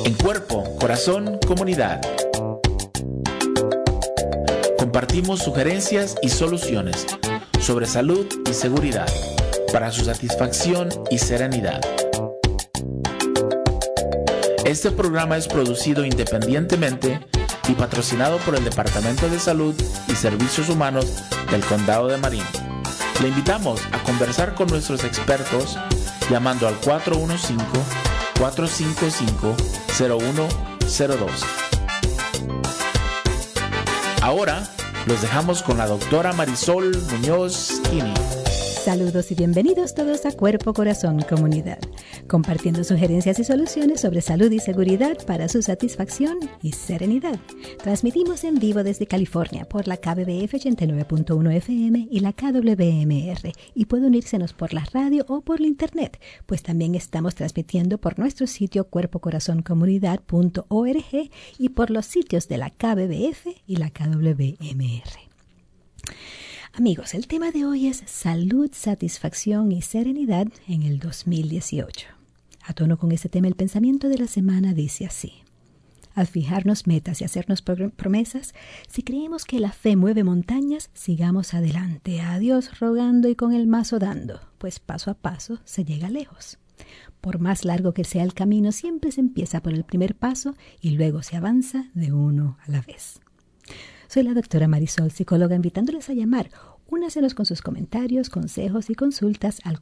En Cuerpo, Corazón, Comunidad. Compartimos sugerencias y soluciones sobre salud y seguridad para su satisfacción y serenidad. Este programa es producido independientemente y patrocinado por el Departamento de Salud y Servicios Humanos del Condado de Marin. Le invitamos a conversar con nuestros expertos llamando al 415-455-0102. Ahora los dejamos con la doctora Marisol Muñoz Kini. Saludos y bienvenidos todos a Cuerpo, Corazón, Comunidad, compartiendo sugerencias y soluciones sobre salud y seguridad para su satisfacción y serenidad. Transmitimos en vivo desde California por la KBBF 89.1 FM y la KWMR, y puede unírsenos por la radio o por la internet, pues también estamos transmitiendo por nuestro sitio cuerpocorazoncomunidad.org y por los sitios de la KBBF y la KWMR. Amigos, el tema de hoy es salud, satisfacción y serenidad en el 2018. A tono con este tema, el pensamiento de la semana dice así: al fijarnos metas y hacernos promesas, si creemos que la fe mueve montañas, sigamos adelante, a Dios rogando y con el mazo dando, pues paso a paso se llega lejos. Por más largo que sea el camino, siempre se empieza por el primer paso y luego se avanza de uno a la vez. Soy la doctora Marisol, psicóloga, invitándoles a llamar. Únasenos con sus comentarios, consejos y consultas al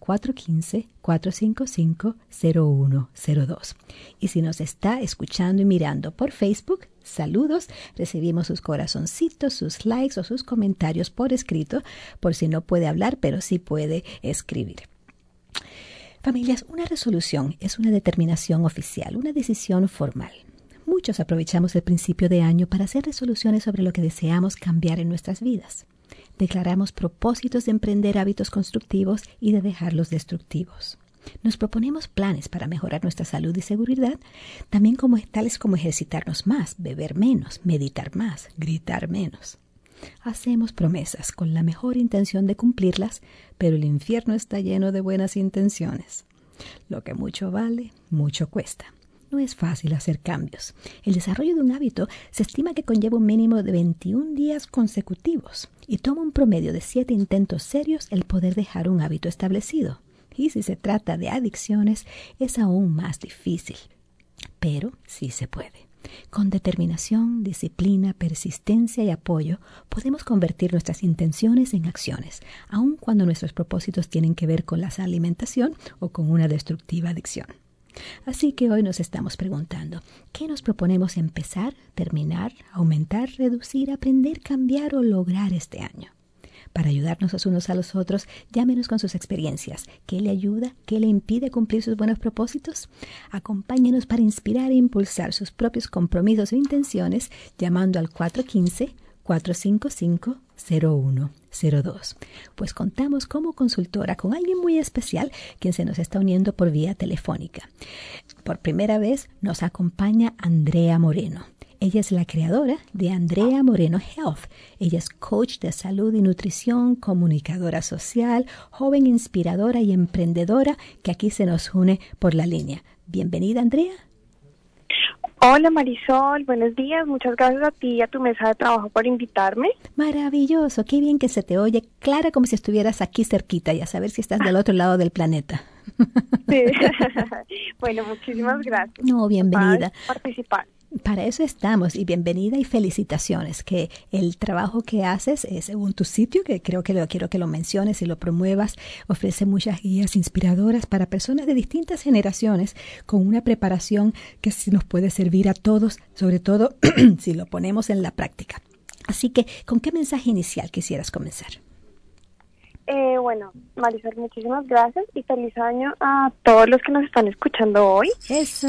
415-455-0102. Y si nos está escuchando y mirando por Facebook, saludos. Recibimos sus corazoncitos, sus likes o sus comentarios por escrito, por si no puede hablar, pero sí puede escribir. Familias, una resolución es una determinación oficial, una decisión formal. Muchos aprovechamos el principio de año para hacer resoluciones sobre lo que deseamos cambiar en nuestras vidas. Declaramos propósitos de emprender hábitos constructivos y de dejarlos destructivos. Nos proponemos planes para mejorar nuestra salud y seguridad, también tales como ejercitarnos más, beber menos, meditar más, gritar menos. Hacemos promesas con la mejor intención de cumplirlas, pero el infierno está lleno de buenas intenciones. Lo que mucho vale, mucho cuesta. No es fácil hacer cambios. El desarrollo de un hábito se estima que conlleva un mínimo de 21 días consecutivos y toma un promedio de 7 intentos serios el poder dejar un hábito establecido. Y si se trata de adicciones, es aún más difícil. Pero sí se puede. Con determinación, disciplina, persistencia y apoyo, podemos convertir nuestras intenciones en acciones, aun cuando nuestros propósitos tienen que ver con la alimentación o con una destructiva adicción. Así que hoy nos estamos preguntando, ¿qué nos proponemos empezar, terminar, aumentar, reducir, aprender, cambiar o lograr este año? Para ayudarnos los unos a los otros, llámenos con sus experiencias. ¿Qué le ayuda? ¿Qué le impide cumplir sus buenos propósitos? Acompáñenos para inspirar e impulsar sus propios compromisos e intenciones llamando al 415-455-0102. Pues contamos como consultora con alguien muy especial quien se nos está uniendo por vía telefónica. Por primera vez nos acompaña Andrea Moreno. Ella es la creadora de Andrea Moreno Health. Ella es coach de salud y nutrición, comunicadora social, joven inspiradora y emprendedora que aquí se nos une por la línea. Bienvenida, Andrea. Hola Marisol, buenos días. Muchas gracias a ti y a tu mesa de trabajo por invitarme. Maravilloso, qué bien que se te oye clara como si estuvieras aquí cerquita y a saber si estás del otro lado del planeta. Sí. Bueno, muchísimas gracias. No, bienvenida. Por participar. Para eso estamos y bienvenida y felicitaciones, que el trabajo que haces, según tu sitio, que quiero que lo menciones y lo promuevas, ofrece muchas guías inspiradoras para personas de distintas generaciones con una preparación que sí nos puede servir a todos, sobre todo si lo ponemos en la práctica. Así que, ¿con qué mensaje inicial quisieras comenzar? Bueno, Marisol, muchísimas gracias y feliz año a todos los que nos están escuchando hoy. Eso.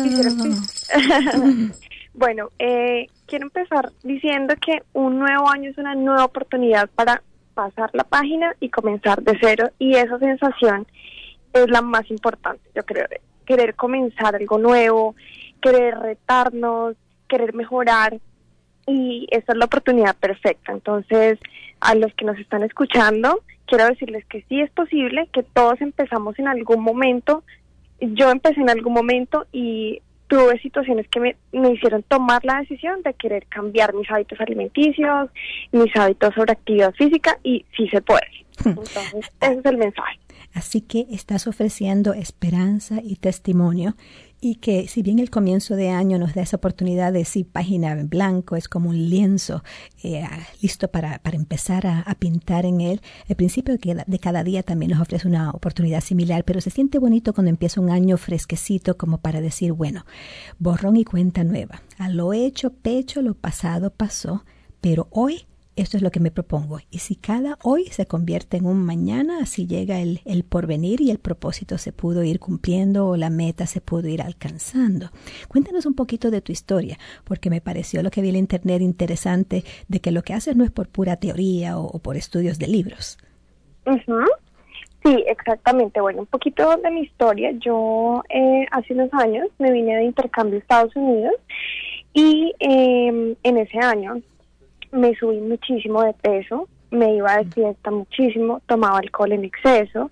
Bueno, quiero empezar diciendo que un nuevo año es una nueva oportunidad para pasar la página y comenzar de cero, y esa sensación es la más importante, yo creo, de querer comenzar algo nuevo, querer retarnos, querer mejorar, y esta es la oportunidad perfecta. Entonces, a los que nos están escuchando, quiero decirles que sí es posible, que todos empezamos en algún momento. Yo empecé en algún momento y tuve situaciones que me hicieron tomar la decisión de querer cambiar mis hábitos alimenticios, mis hábitos sobre actividad física, y sí se puede. Entonces, ese es el mensaje. Así que estás ofreciendo esperanza y testimonio, y que si bien el comienzo de año nos da esa oportunidad de decir página en blanco, es como un lienzo listo para empezar a pintar en él, el principio de cada día también nos ofrece una oportunidad similar, pero se siente bonito cuando empieza un año fresquecito, como para decir, bueno, borrón y cuenta nueva. A lo hecho, pecho, lo pasado pasó, pero hoy esto es lo que me propongo. Y si cada hoy se convierte en un mañana, así llega el porvenir y el propósito se pudo ir cumpliendo o la meta se pudo ir alcanzando. Cuéntanos un poquito de tu historia, porque me pareció lo que vi en internet interesante, de que lo que haces no es por pura teoría o por estudios de libros. Uh-huh. Sí, exactamente. Bueno, un poquito de mi historia. Yo hace unos años me vine de intercambio a Estados Unidos y en ese año me subí muchísimo de peso, me iba de fiesta muchísimo, tomaba alcohol en exceso.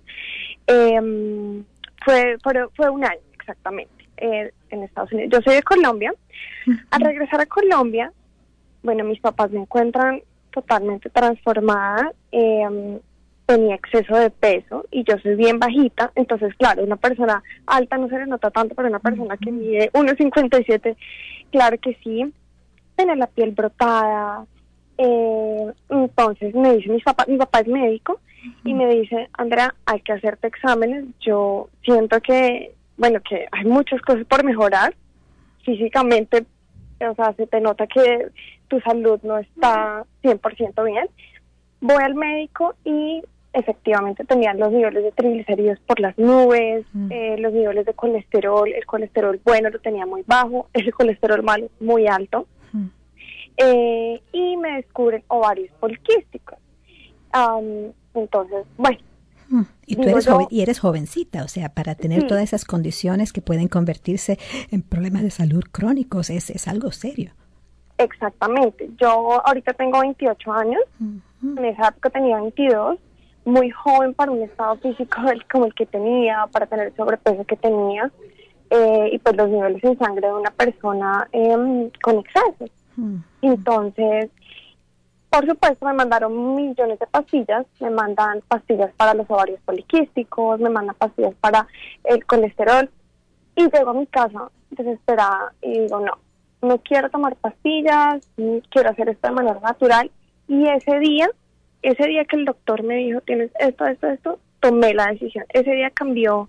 Fue un año exactamente en Estados Unidos. Yo soy de Colombia. Al regresar a Colombia, bueno, mis papás me encuentran totalmente transformada. Tenía exceso de peso y yo soy bien bajita, entonces claro, una persona alta no se le nota tanto, pero una persona que mide 1,57, claro que sí, tenía la piel brotada. Entonces me dice mi papá es médico y me dice, Andrea, hay que hacerte exámenes. Yo siento que hay muchas cosas por mejorar físicamente, o sea, se te nota que tu salud no está 100% bien. Voy al médico y efectivamente tenía los niveles de triglicéridos por las nubes, los niveles de colesterol, el colesterol bueno lo tenía muy bajo, el colesterol malo muy alto. Y me descubren ovarios poliquísticos. Entonces, bueno. Y tú eres joven, y eres jovencita, o sea, para tener todas esas condiciones que pueden convertirse en problemas de salud crónicos, es algo serio. Exactamente. Yo ahorita tengo 28 años, en esa época tenía 22, muy joven para un estado físico como el que tenía, para tener el sobrepeso que tenía, y pues los niveles en sangre de una persona con exceso. Entonces, por supuesto, me mandaron millones de pastillas, me mandan pastillas para los ovarios poliquísticos, me mandan pastillas para el colesterol, y llego a mi casa desesperada y digo, no quiero tomar pastillas, quiero hacer esto de manera natural. Y ese día que el doctor me dijo, tienes esto, tomé la decisión. Ese día cambió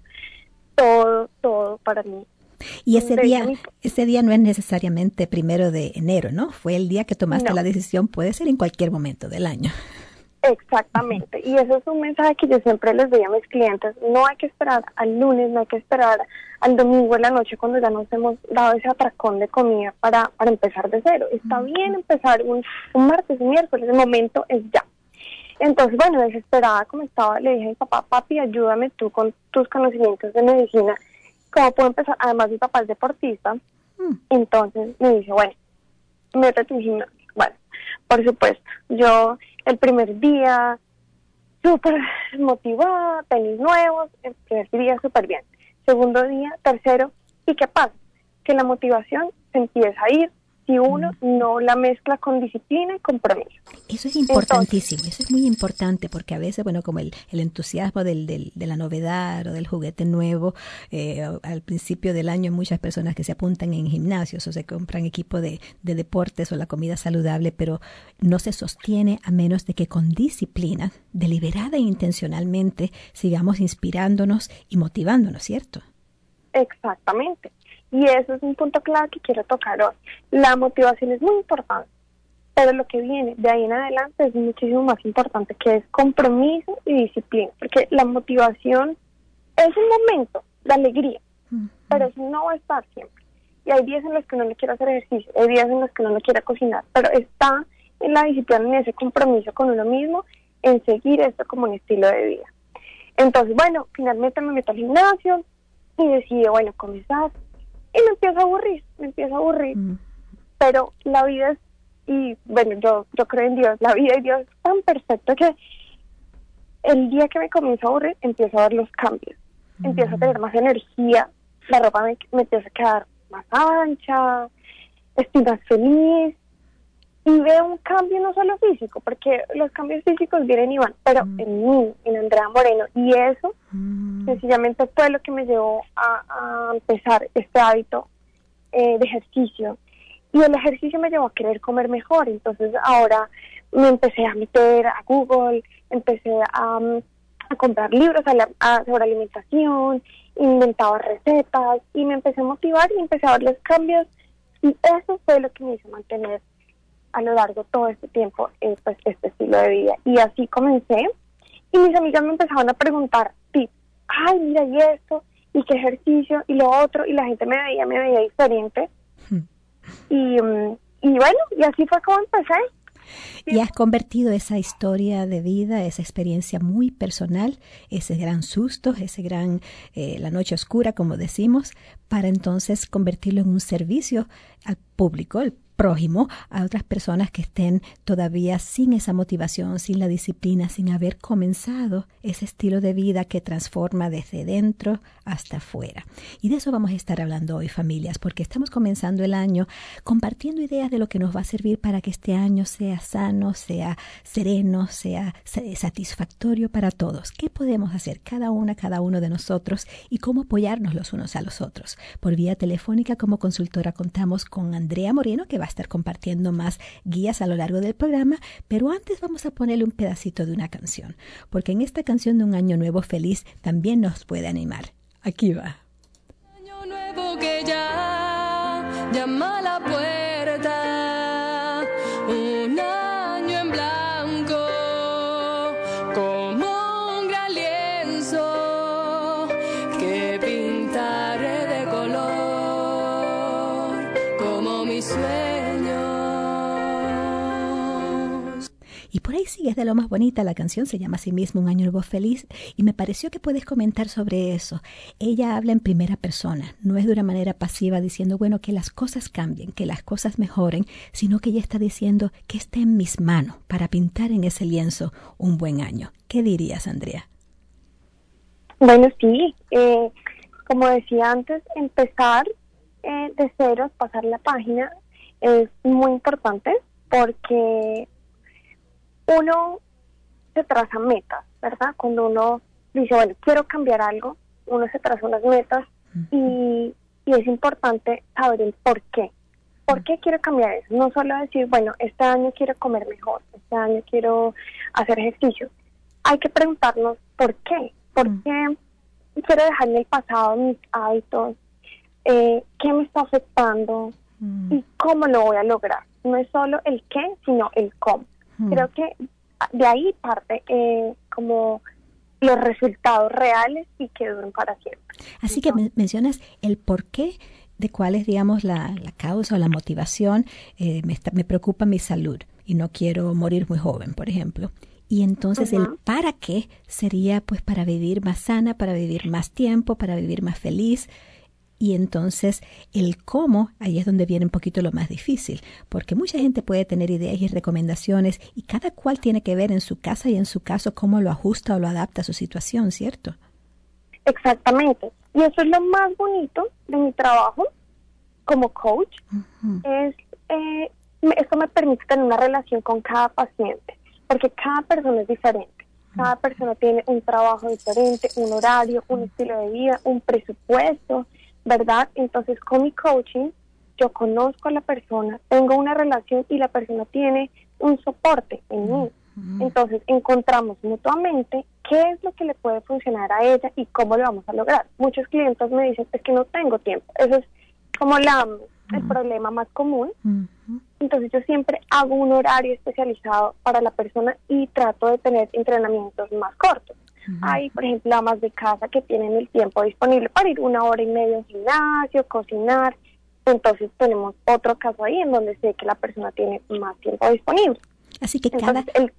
todo para mí. Y ese día no es necesariamente 1 de enero, ¿no? Fue el día que tomaste la decisión, puede ser en cualquier momento del año. Exactamente, y eso es un mensaje que yo siempre les doy a mis clientes. No hay que esperar al lunes, no hay que esperar al domingo en la noche cuando ya nos hemos dado ese atracón de comida para empezar de cero. Está bien empezar un martes, un miércoles, el momento es ya. Entonces, bueno, desesperada como estaba, le dije a mi papá, papi, ayúdame tú con tus conocimientos de medicina, ¿cómo puedo empezar? Además, mi papá es deportista, entonces me dice, bueno, métete en gimnasio. Bueno, por supuesto, yo el primer día súper motivada, tenis nuevos, el primer día súper bien, segundo día, tercero, ¿y qué pasa? Que la motivación se empieza a ir si uno no la mezcla con disciplina y compromiso. Eso es importantísimo. Entonces, eso es muy importante, porque a veces, bueno, como el entusiasmo de la novedad o del juguete nuevo, al principio del año hay muchas personas que se apuntan en gimnasios o se compran equipo de deportes o la comida saludable, pero no se sostiene a menos de que con disciplina, deliberada e intencionalmente, sigamos inspirándonos y motivándonos, ¿cierto? Exactamente. Y eso es un punto clave que quiero tocar hoy. La motivación es muy importante, pero lo que viene de ahí en adelante es muchísimo más importante, que es compromiso y disciplina, porque la motivación es un momento de alegría, pero eso no va a estar siempre. Y hay días en los que uno no quiere hacer ejercicio, hay días en los que uno no quiere cocinar, pero está en la disciplina, en ese compromiso con uno mismo, en seguir esto como un estilo de vida. Entonces, bueno, finalmente me meto al gimnasio y decido, bueno, comenzar. Y me empiezo a aburrir, pero la vida es, y bueno, yo creo en Dios, la vida y Dios es tan perfecto que el día que me comienzo a aburrir, empiezo a ver los cambios, empiezo a tener más energía, la ropa me empieza a quedar más ancha, estoy más feliz. Y veo un cambio no solo físico, porque los cambios físicos vienen y van, pero en mí, en Andrea Moreno. Y eso sencillamente fue lo que me llevó a empezar este hábito de ejercicio. Y el ejercicio me llevó a querer comer mejor. Entonces ahora me empecé a meter a Google, empecé a comprar libros sobre alimentación, inventaba recetas y me empecé a motivar y empecé a ver los cambios. Y eso fue lo que me hizo mantener a lo largo de todo este tiempo pues este estilo de vida. Y así comencé y mis amigas me empezaban a preguntar tips. Ay, mira, y esto, y qué ejercicio, y lo otro, y la gente me veía diferente. Y bueno, y así fue como empecé. Y has convertido esa historia de vida, esa experiencia muy personal, ese gran susto, ese gran, la noche oscura, como decimos, para entonces convertirlo en un servicio al público, al prójimo, a otras personas que estén todavía sin esa motivación, sin la disciplina, sin haber comenzado ese estilo de vida que transforma desde dentro hasta afuera. Y de eso vamos a estar hablando hoy, familias, porque estamos comenzando el año compartiendo ideas de lo que nos va a servir para que este año sea sano, sea sereno, sea satisfactorio para todos. ¿Qué podemos hacer cada uno de nosotros y cómo apoyarnos los unos a los otros? Por vía telefónica como consultora contamos con Andrea Moreno, que va a estar compartiendo más guías a lo largo del programa, pero antes vamos a ponerle un pedacito de una canción, porque en esta canción de Un Año Nuevo Feliz también nos puede animar. Aquí va. Año nuevo que ya llama a la puerta, un año en blanco, como un gran lienzo que pintaré de color, como mis sueños. Y por ahí sigue, es de lo más bonita. La canción se llama a sí misma Un Año Nuevo Feliz y me pareció que puedes comentar sobre eso. Ella habla en primera persona, no es de una manera pasiva diciendo, bueno, que las cosas cambien, que las cosas mejoren, sino que ella está diciendo que está en mis manos para pintar en ese lienzo un buen año. ¿Qué dirías, Andrea? Bueno, sí, como decía antes, empezar de ceros, pasar la página, es muy importante porque uno se traza metas, ¿verdad? Cuando uno dice, bueno, quiero cambiar algo, uno se traza unas metas y es importante saber el por qué. ¿Por qué quiero cambiar eso? No solo decir, bueno, este año quiero comer mejor, este año quiero hacer ejercicio. Hay que preguntarnos por qué. ¿Por qué quiero dejar en el pasado mis hábitos? ¿Qué me está afectando? ¿Y cómo lo voy a lograr? No es solo el qué, sino el cómo. Creo que de ahí parte como los resultados reales y que duran para siempre. Así que mencionas el por qué, de cuál es, digamos, la causa o la motivación. Me preocupa mi salud y no quiero morir muy joven, por ejemplo. Y entonces el para qué sería pues para vivir más sana, para vivir más tiempo, para vivir más feliz. Y entonces el cómo, ahí es donde viene un poquito lo más difícil, porque mucha gente puede tener ideas y recomendaciones y cada cual tiene que ver en su casa y en su caso cómo lo ajusta o lo adapta a su situación, ¿cierto? Exactamente. Y eso es lo más bonito de mi trabajo como coach. Esto me permite tener una relación con cada paciente, porque cada persona es diferente. Cada persona tiene un trabajo diferente, un horario, un estilo de vida, un presupuesto, ¿verdad? Entonces, con mi coaching, yo conozco a la persona, tengo una relación y la persona tiene un soporte en mí. Entonces, encontramos mutuamente qué es lo que le puede funcionar a ella y cómo lo vamos a lograr. Muchos clientes me dicen, es que no tengo tiempo. Eso es como el problema más común. Entonces, yo siempre hago un horario especializado para la persona y trato de tener entrenamientos más cortos. Hay, por ejemplo, amas de casa que tienen el tiempo disponible para ir 1 hora y media al gimnasio, cocinar. Entonces tenemos otro caso ahí en donde sé que la persona tiene más tiempo disponible. Así que entonces,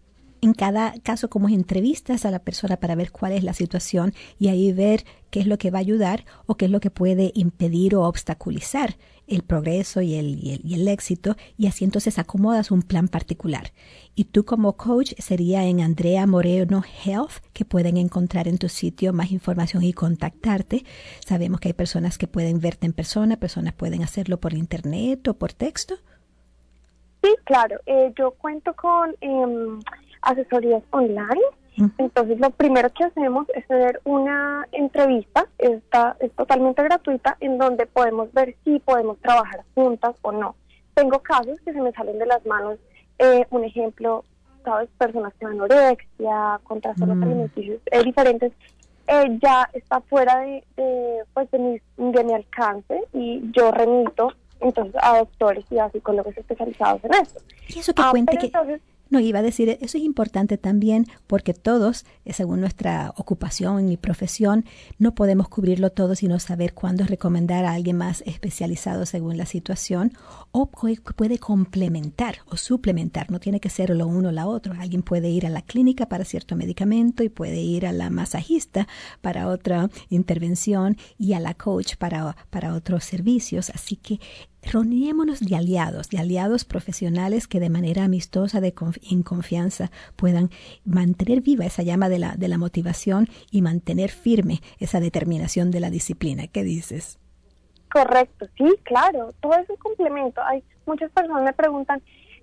en cada caso como entrevistas a la persona para ver cuál es la situación y ahí ver qué es lo que va a ayudar o qué es lo que puede impedir o obstaculizar el progreso y el éxito, y así entonces acomodas un plan particular. Y tú como coach sería en Andrea Moreno Health, que pueden encontrar en tu sitio más información y contactarte. Sabemos que hay personas que pueden verte en persona, personas pueden hacerlo por internet o por texto. Sí, claro. Yo cuento con asesorías online. Entonces, lo primero que hacemos es tener una entrevista, esta es totalmente gratuita, en donde podemos ver si podemos trabajar juntas o no. Tengo casos que se me salen de las manos, un ejemplo, ¿sabes? Personas que van anorexia, con trastornos alimenticios diferentes, ya está fuera de mi alcance, y yo remito entonces a doctores y a psicólogos especializados en esto. Y eso que cuente que... Entonces, no, iba a decir, eso es importante también porque todos, según nuestra ocupación y profesión, no podemos cubrirlo todo, sino saber cuándo recomendar a alguien más especializado según la situación, o puede complementar o suplementar, no tiene que ser lo uno o la otra. Alguien puede ir a la clínica para cierto medicamento y puede ir a la masajista para otra intervención y a la coach para otros servicios. Así que reunémonos de aliados profesionales que de manera amistosa, en confianza, puedan mantener viva esa llama de la motivación y mantener firme esa determinación de la disciplina. ¿Qué dices? Correcto, sí, claro, todo es un complemento. Hay muchas personas me preguntan,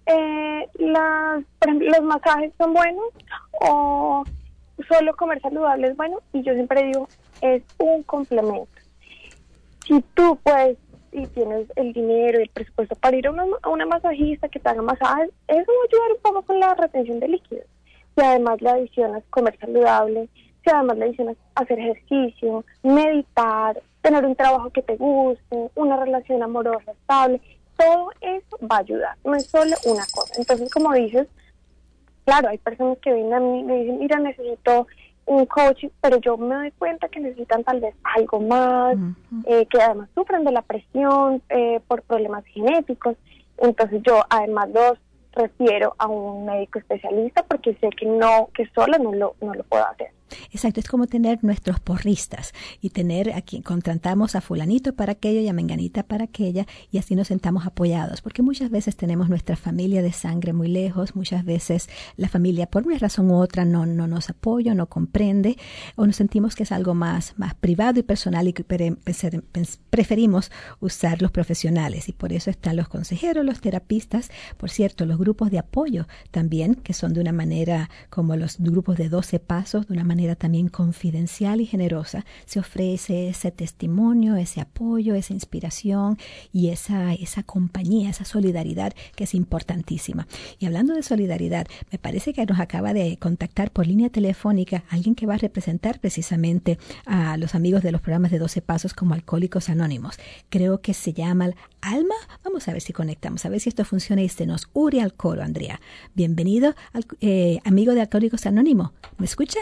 por ejemplo, ¿los masajes son buenos o solo comer saludable es bueno? Y yo siempre digo, es un complemento. Si tú puedes y tienes el dinero y el presupuesto para ir a una masajista que te haga masajes, eso va a ayudar un poco con la retención de líquidos. Si además le adicionas comer saludable, si además le adicionas hacer ejercicio, meditar, tener un trabajo que te guste, una relación amorosa estable, todo eso va a ayudar, no es solo una cosa. Entonces, como dices, claro, hay personas que vienen a mí y me dicen, mira, necesito un coaching, pero yo me doy cuenta que necesitan tal vez algo más, que además sufren de la presión por problemas genéticos. Entonces yo además los refiero a un médico especialista porque sé que sola no lo puedo hacer. Exacto, es como tener nuestros porristas y tener aquí, contratamos a fulanito para aquello y a menganita para aquella, y así nos sentamos apoyados, porque muchas veces tenemos nuestra familia de sangre muy lejos, muchas veces la familia por una razón u otra no nos apoya, no comprende, o nos sentimos que es algo más privado y personal y que preferimos usar los profesionales, y por eso están los consejeros, los terapistas, por cierto, los grupos de apoyo también, que son de una manera como los grupos de 12 pasos, de una manera también confidencial y generosa, se ofrece ese testimonio, ese apoyo, esa inspiración y esa compañía, esa solidaridad que es importantísima. Y hablando de solidaridad, me parece que nos acaba de contactar por línea telefónica alguien que va a representar precisamente a los amigos de los programas de 12 Pasos como Alcohólicos Anónimos. Creo que se llama Alma. Vamos a ver si conectamos, a ver si esto funciona y se nos une al coro, Andrea. Bienvenido, amigo de Alcohólicos Anónimos. ¿Me escucha?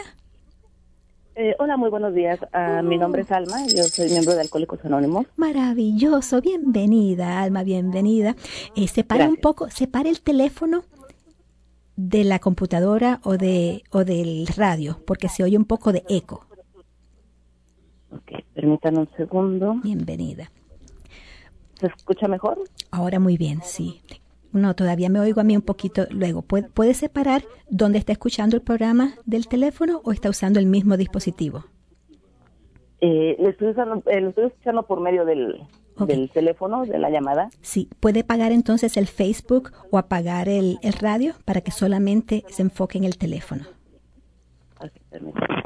Hola, muy buenos días. Mi nombre es Alma, yo soy miembro de Alcohólicos Anónimos. Maravilloso, bienvenida, Alma, bienvenida. Separa el teléfono de la computadora o del radio, porque se oye un poco de eco. Ok, permítanme un segundo. Bienvenida. ¿Se escucha mejor? Ahora muy bien, sí. No, todavía me oigo a mí un poquito luego. ¿Puede separar dónde está escuchando el programa del teléfono o está usando el mismo dispositivo? Lo estoy escuchando por medio del teléfono, de la llamada. Sí, puede apagar entonces el Facebook o apagar el radio para que solamente se enfoque en el teléfono. Ok, permítame.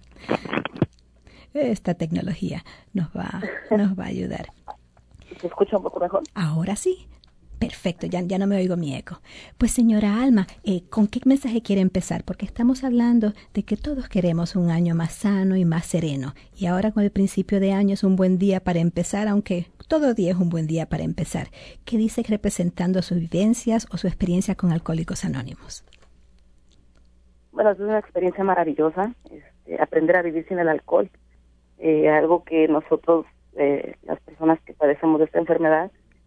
Esta tecnología nos va a ayudar. ¿Se escucha un poco mejor? Ahora sí. Perfecto, ya no me oigo mi eco. Pues señora Alma, ¿con qué mensaje quiere empezar? Porque estamos hablando de que todos queremos un año más sano y más sereno. Y ahora con el principio de año es un buen día para empezar, aunque todo día es un buen día para empezar. ¿Qué dice representando sus vivencias o su experiencia con Alcohólicos Anónimos? Bueno, es una experiencia maravillosa, aprender a vivir sin el alcohol. Algo que nosotros, las personas que padecemos de esta enfermedad,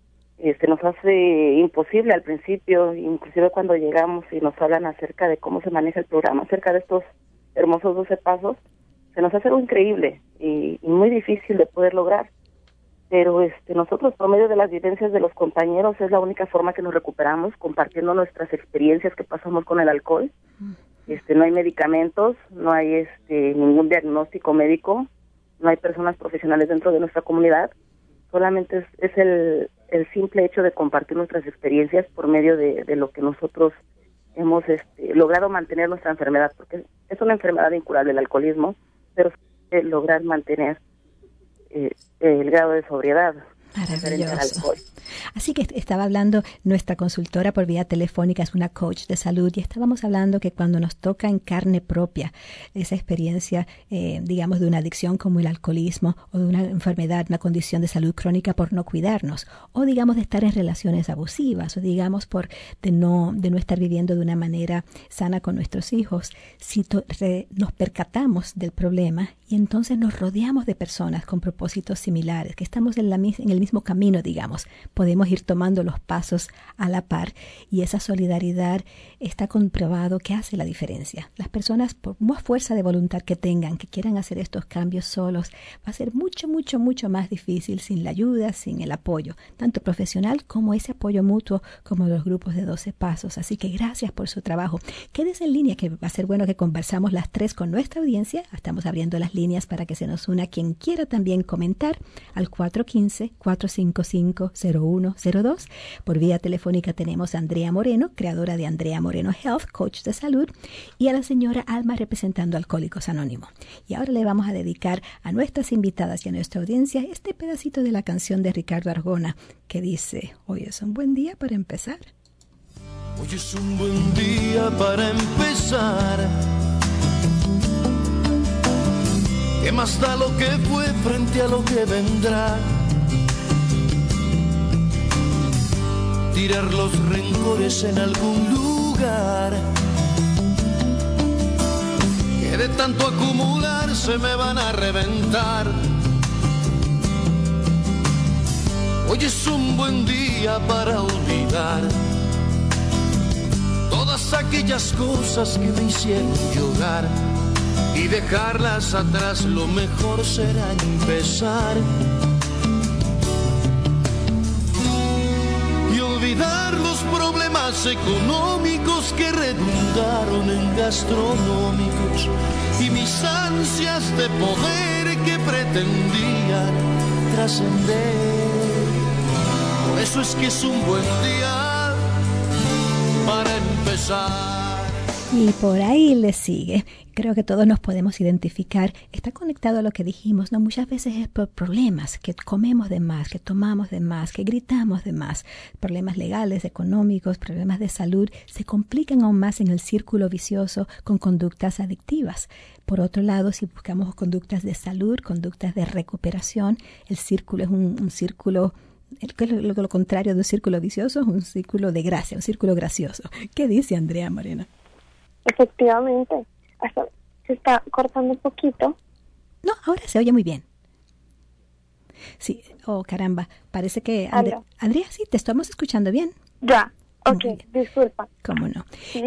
nos hace imposible al principio, inclusive cuando llegamos y nos hablan acerca de cómo se maneja el programa, acerca de estos hermosos 12 pasos, se nos hace algo increíble y muy difícil de poder lograr. Pero nosotros, por medio de las vivencias de los compañeros, es la única forma que nos recuperamos, compartiendo nuestras experiencias que pasamos con el alcohol. No hay medicamentos, no hay ningún diagnóstico médico, no hay personas profesionales dentro de nuestra comunidad. Solamente es el simple hecho de compartir nuestras experiencias por medio de lo que nosotros hemos logrado mantener nuestra enfermedad, porque es una enfermedad incurable el alcoholismo, pero lograr mantener el grado de sobriedad. Maravilloso. Así que estaba hablando nuestra consultora por vía telefónica, es una coach de salud, y estábamos hablando que cuando nos toca en carne propia esa experiencia, digamos, de una adicción como el alcoholismo, o de una enfermedad, una condición de salud crónica por no cuidarnos, o digamos de estar en relaciones abusivas, o digamos de no estar viviendo de una manera sana con nuestros hijos, si nos percatamos del problema y entonces nos rodeamos de personas con propósitos similares, que estamos en el mismo camino, digamos, podemos ir tomando los pasos a la par, y esa solidaridad está comprobado que hace la diferencia. Las personas, por más fuerza de voluntad que tengan, que quieran hacer estos cambios solos, va a ser mucho, mucho, mucho más difícil sin la ayuda, sin el apoyo, tanto profesional como ese apoyo mutuo, como los grupos de 12 pasos. Así que gracias por su trabajo. Quédese en línea, que va a ser bueno que conversamos las tres con nuestra audiencia. Estamos abriendo las líneas para que se nos una quien quiera también comentar al 415-455-0102. Por vía telefónica tenemos a Andrea Moreno, creadora de Andrea Moreno Health, coach de salud, y a la señora Alma, representando Alcohólicos Anónimos. Y ahora le vamos a dedicar a nuestras invitadas y a nuestra audiencia este pedacito de la canción de Ricardo Arjona que dice: hoy es un buen día para empezar. Hoy es un buen día para empezar. ¿Qué más da lo que fue frente a lo que vendrá? Tirar los rencores en algún lugar, que de tanto acumular se me van a reventar. Hoy es un buen día para olvidar todas aquellas cosas que me hicieron llorar y dejarlas atrás. Lo mejor será empezar y olvidar los problemas económicos que redundaron en gastronómicos y mis ansias de poder que pretendían trascender. Por eso es que es un buen día para empezar. Y por ahí le sigue. Creo que todos nos podemos identificar. Está conectado a lo que dijimos, ¿no? Muchas veces es por problemas, que comemos de más, que tomamos de más, que gritamos de más. Problemas legales, económicos, problemas de salud se complican aún más en el círculo vicioso con conductas adictivas. Por otro lado, si buscamos conductas de salud, conductas de recuperación, el círculo es un círculo. Lo contrario de un círculo vicioso es un círculo de gracia, un círculo gracioso. ¿Qué dice Andrea Moreno? Efectivamente, hasta se está cortando un poquito. No, ahora se oye muy bien. Sí, oh caramba, parece que Andrea, sí, te estamos escuchando bien. Ya, ok, disculpa. ¿Cómo no? Sí,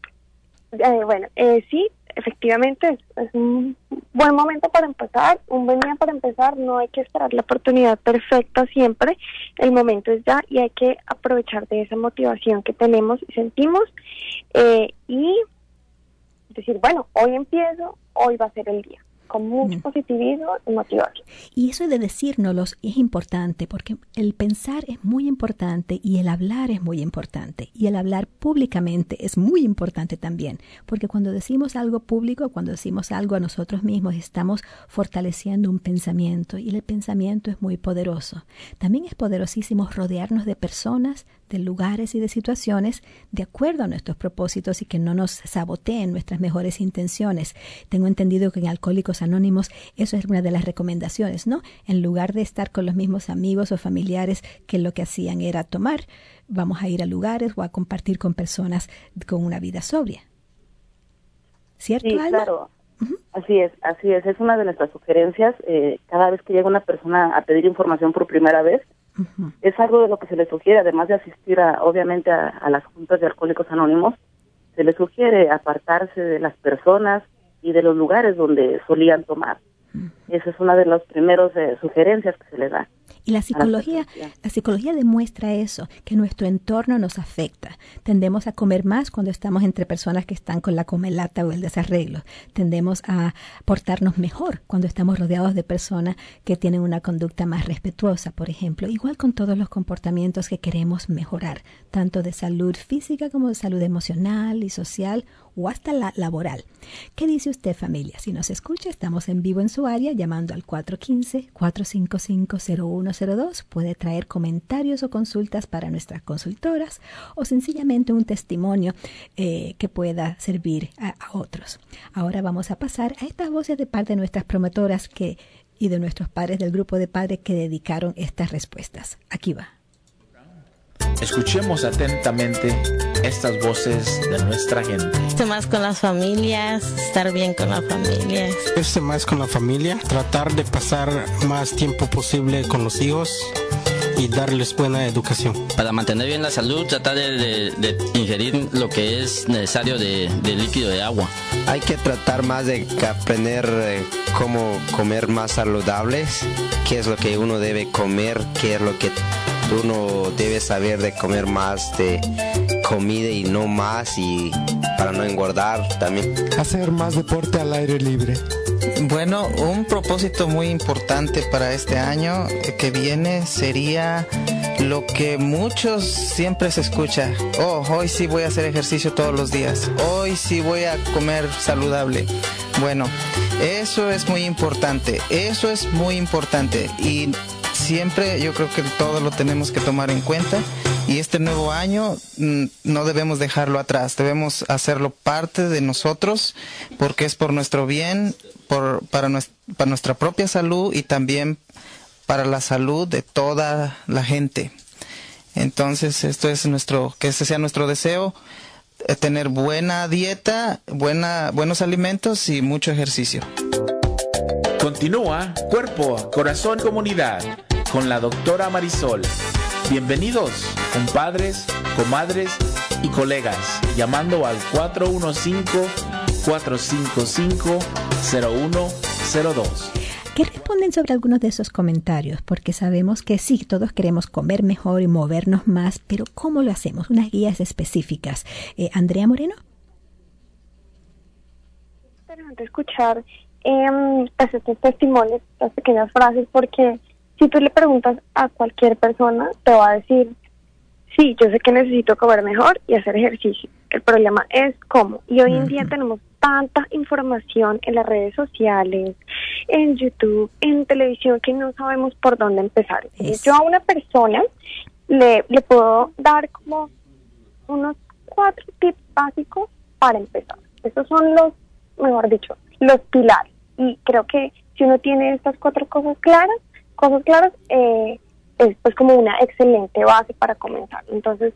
sí, efectivamente es un buen momento para empezar, un buen día para empezar. No hay que esperar la oportunidad perfecta siempre, el momento es ya y hay que aprovechar de esa motivación que tenemos y sentimos y decir, bueno, hoy empiezo, hoy va a ser el día, con mucho positivismo y motivación. Y eso de decírnoslos es importante, porque el pensar es muy importante y el hablar es muy importante. Y el hablar públicamente es muy importante también, porque cuando decimos algo público, cuando decimos algo a nosotros mismos, estamos fortaleciendo un pensamiento, y el pensamiento es muy poderoso. También es poderosísimo rodearnos de personas, de lugares y de situaciones de acuerdo a nuestros propósitos y que no nos saboteen nuestras mejores intenciones. Tengo entendido que en Alcohólicos Anónimos eso es una de las recomendaciones, ¿no? En lugar de estar con los mismos amigos o familiares que lo que hacían era tomar, vamos a ir a lugares o a compartir con personas con una vida sobria. ¿Cierto, sí, Alma? Claro. Uh-huh. Así es. Es una de nuestras sugerencias. Cada vez que llega una persona a pedir información por primera vez, Es algo de lo que se les sugiere, además de asistir obviamente a las juntas de Alcohólicos Anónimos, se les sugiere apartarse de las personas y de los lugares donde solían tomar. Esa es una de las primeras sugerencias que se les da. Y la psicología demuestra eso, que nuestro entorno nos afecta. Tendemos a comer más cuando estamos entre personas que están con la comelata o el desarreglo. Tendemos a portarnos mejor cuando estamos rodeados de personas que tienen una conducta más respetuosa, por ejemplo. Igual con todos los comportamientos que queremos mejorar, tanto de salud física como de salud emocional y social o hasta la laboral. ¿Qué dice usted, familia? Si nos escucha, estamos en vivo en su área llamando al 415-455-0102. Puede traer comentarios o consultas para nuestras consultoras o sencillamente un testimonio que pueda servir a otros. Ahora vamos a pasar a estas voces de parte de nuestras promotoras y de nuestros padres del grupo de padres que dedicaron estas respuestas. Aquí va. Escuchemos atentamente estas voces de nuestra gente. Más con las familias, estar bien con las familias. Más con la familia, tratar de pasar más tiempo posible con los hijos y darles buena educación. Para mantener bien la salud, tratar de ingerir lo que es necesario de líquido de agua. Hay que tratar más de aprender cómo comer más saludables, qué es lo que uno debe comer, qué es lo que uno debe saber de comer más de comida y no más, y para no engordar también. Hacer más deporte al aire libre. Bueno, un propósito muy importante para este año que viene sería lo que muchos siempre se escucha. Hoy sí voy a hacer ejercicio todos los días. Hoy sí voy a comer saludable. Bueno, eso es muy importante. Y siempre yo creo que todo lo tenemos que tomar en cuenta, y este nuevo año no debemos dejarlo atrás, debemos hacerlo parte de nosotros, porque es por nuestro bien, para nuestra propia salud y también para la salud de toda la gente. Entonces esto es que ese sea nuestro deseo, tener buena dieta, buenos alimentos y mucho ejercicio. Continúa Cuerpo, Corazón, Comunidad con la doctora Marisol. Bienvenidos, compadres, comadres y colegas, llamando al 415-455-0102. ¿Qué responden sobre algunos de esos comentarios? Porque sabemos que sí, todos queremos comer mejor y movernos más, pero ¿cómo lo hacemos? Unas guías específicas. Andrea Moreno. Interesante escuchar estos testimonios, estas pequeñas frases, porque si tú le preguntas a cualquier persona, te va a decir, sí, yo sé que necesito comer mejor y hacer ejercicio. El problema es cómo. Y hoy en día tenemos tanta información en las redes sociales, en YouTube, en televisión, que no sabemos por dónde empezar. Yo a una persona le puedo dar como unos 4 tips básicos para empezar. Estos son los pilares. Y creo que si uno tiene estas 4 cosas claras, es pues como una excelente base para comenzar. Entonces,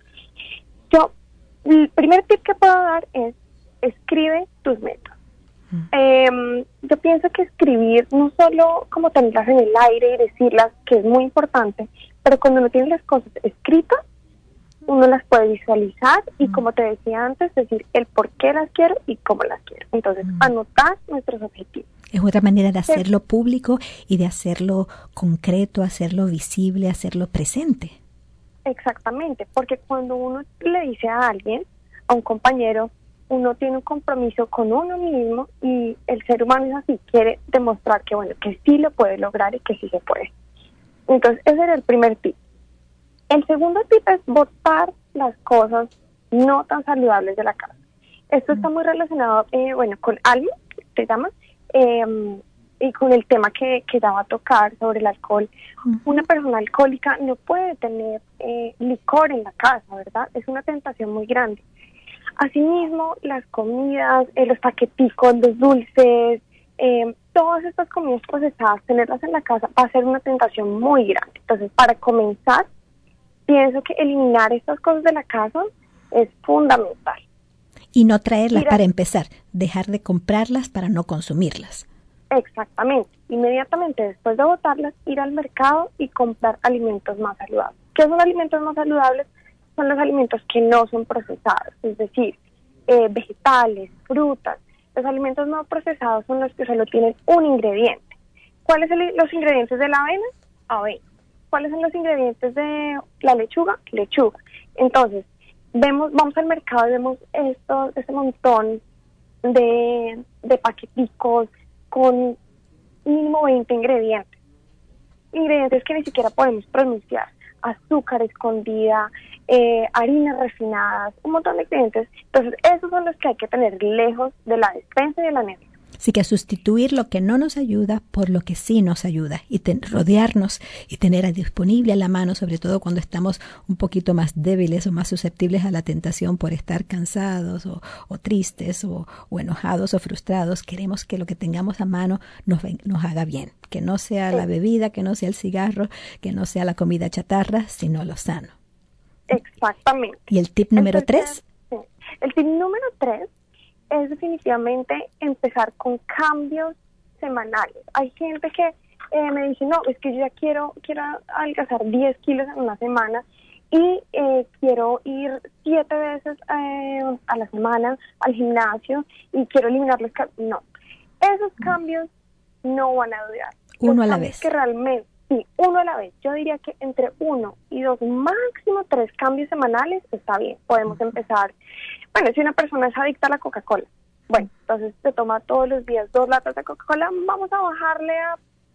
el primer tip que puedo dar es: escribe tus metas. Yo pienso que escribir, no solo como tenerlas en el aire y decirlas, que es muy importante, pero cuando uno tiene las cosas escritas, uno las puede visualizar y, como te decía antes, decir el por qué las quiero y cómo las quiero. Entonces, anotar nuestros objetivos. Es otra manera de hacerlo público y de hacerlo concreto, hacerlo visible, hacerlo presente. Exactamente, porque cuando uno le dice a alguien, a un compañero, uno tiene un compromiso con uno mismo, y el ser humano es así, quiere demostrar que sí lo puede lograr y que sí se puede. Entonces, ese era el primer tip. El segundo tip es botar las cosas no tan saludables de la casa. Esto está muy relacionado, con Alma, se llama, y con el tema que daba a tocar sobre el alcohol. Una persona alcohólica no puede tener licor en la casa, ¿verdad? Es una tentación muy grande. Asimismo, las comidas, los paqueticos, los dulces, todas estas comidas procesadas, tenerlas en la casa va a ser una tentación muy grande. Entonces, para comenzar, pienso que eliminar estas cosas de la casa es fundamental. Y no traerlas para empezar, dejar de comprarlas para no consumirlas. Exactamente. Inmediatamente después de botarlas, ir al mercado y comprar alimentos más saludables. ¿Qué son alimentos más saludables? Son los alimentos que no son procesados, es decir, vegetales, frutas. Los alimentos no procesados son los que solo tienen un ingrediente. ¿Cuáles son los ingredientes de la avena? Avena. ¿Cuáles son los ingredientes de la lechuga? Lechuga. Entonces, vamos al mercado y vemos este montón de paqueticos con mínimo 20 ingredientes. Ingredientes que ni siquiera podemos pronunciar. Azúcar escondida, harinas refinadas, un montón de ingredientes. Entonces, esos son los que hay que tener lejos de la despensa y de la nevera. Así que sustituir lo que no nos ayuda por lo que sí nos ayuda y rodearnos y tener disponible a la mano, sobre todo cuando estamos un poquito más débiles o más susceptibles a la tentación por estar cansados o tristes o enojados o frustrados. Queremos que lo que tengamos a mano nos haga bien, que no sea la bebida, que no sea el cigarro, que no sea la comida chatarra, sino lo sano. Exactamente. ¿Y el tip número 3? Sí. El tip número 3 es definitivamente empezar con cambios semanales. Hay gente que me dice, no, es que yo ya quiero adelgazar 10 kilos en una semana y quiero ir 7 veces a la semana al gimnasio y quiero eliminar los cambios. No, esos cambios no van a durar. Uno a la vez. Que realmente, sí, uno a la vez. Yo diría que entre 1 y 2, máximo 3 cambios semanales está bien. Podemos empezar. Bueno, si una persona es adicta a la Coca-Cola, bueno, entonces se toma todos los días 2 latas de Coca-Cola, vamos a bajarle a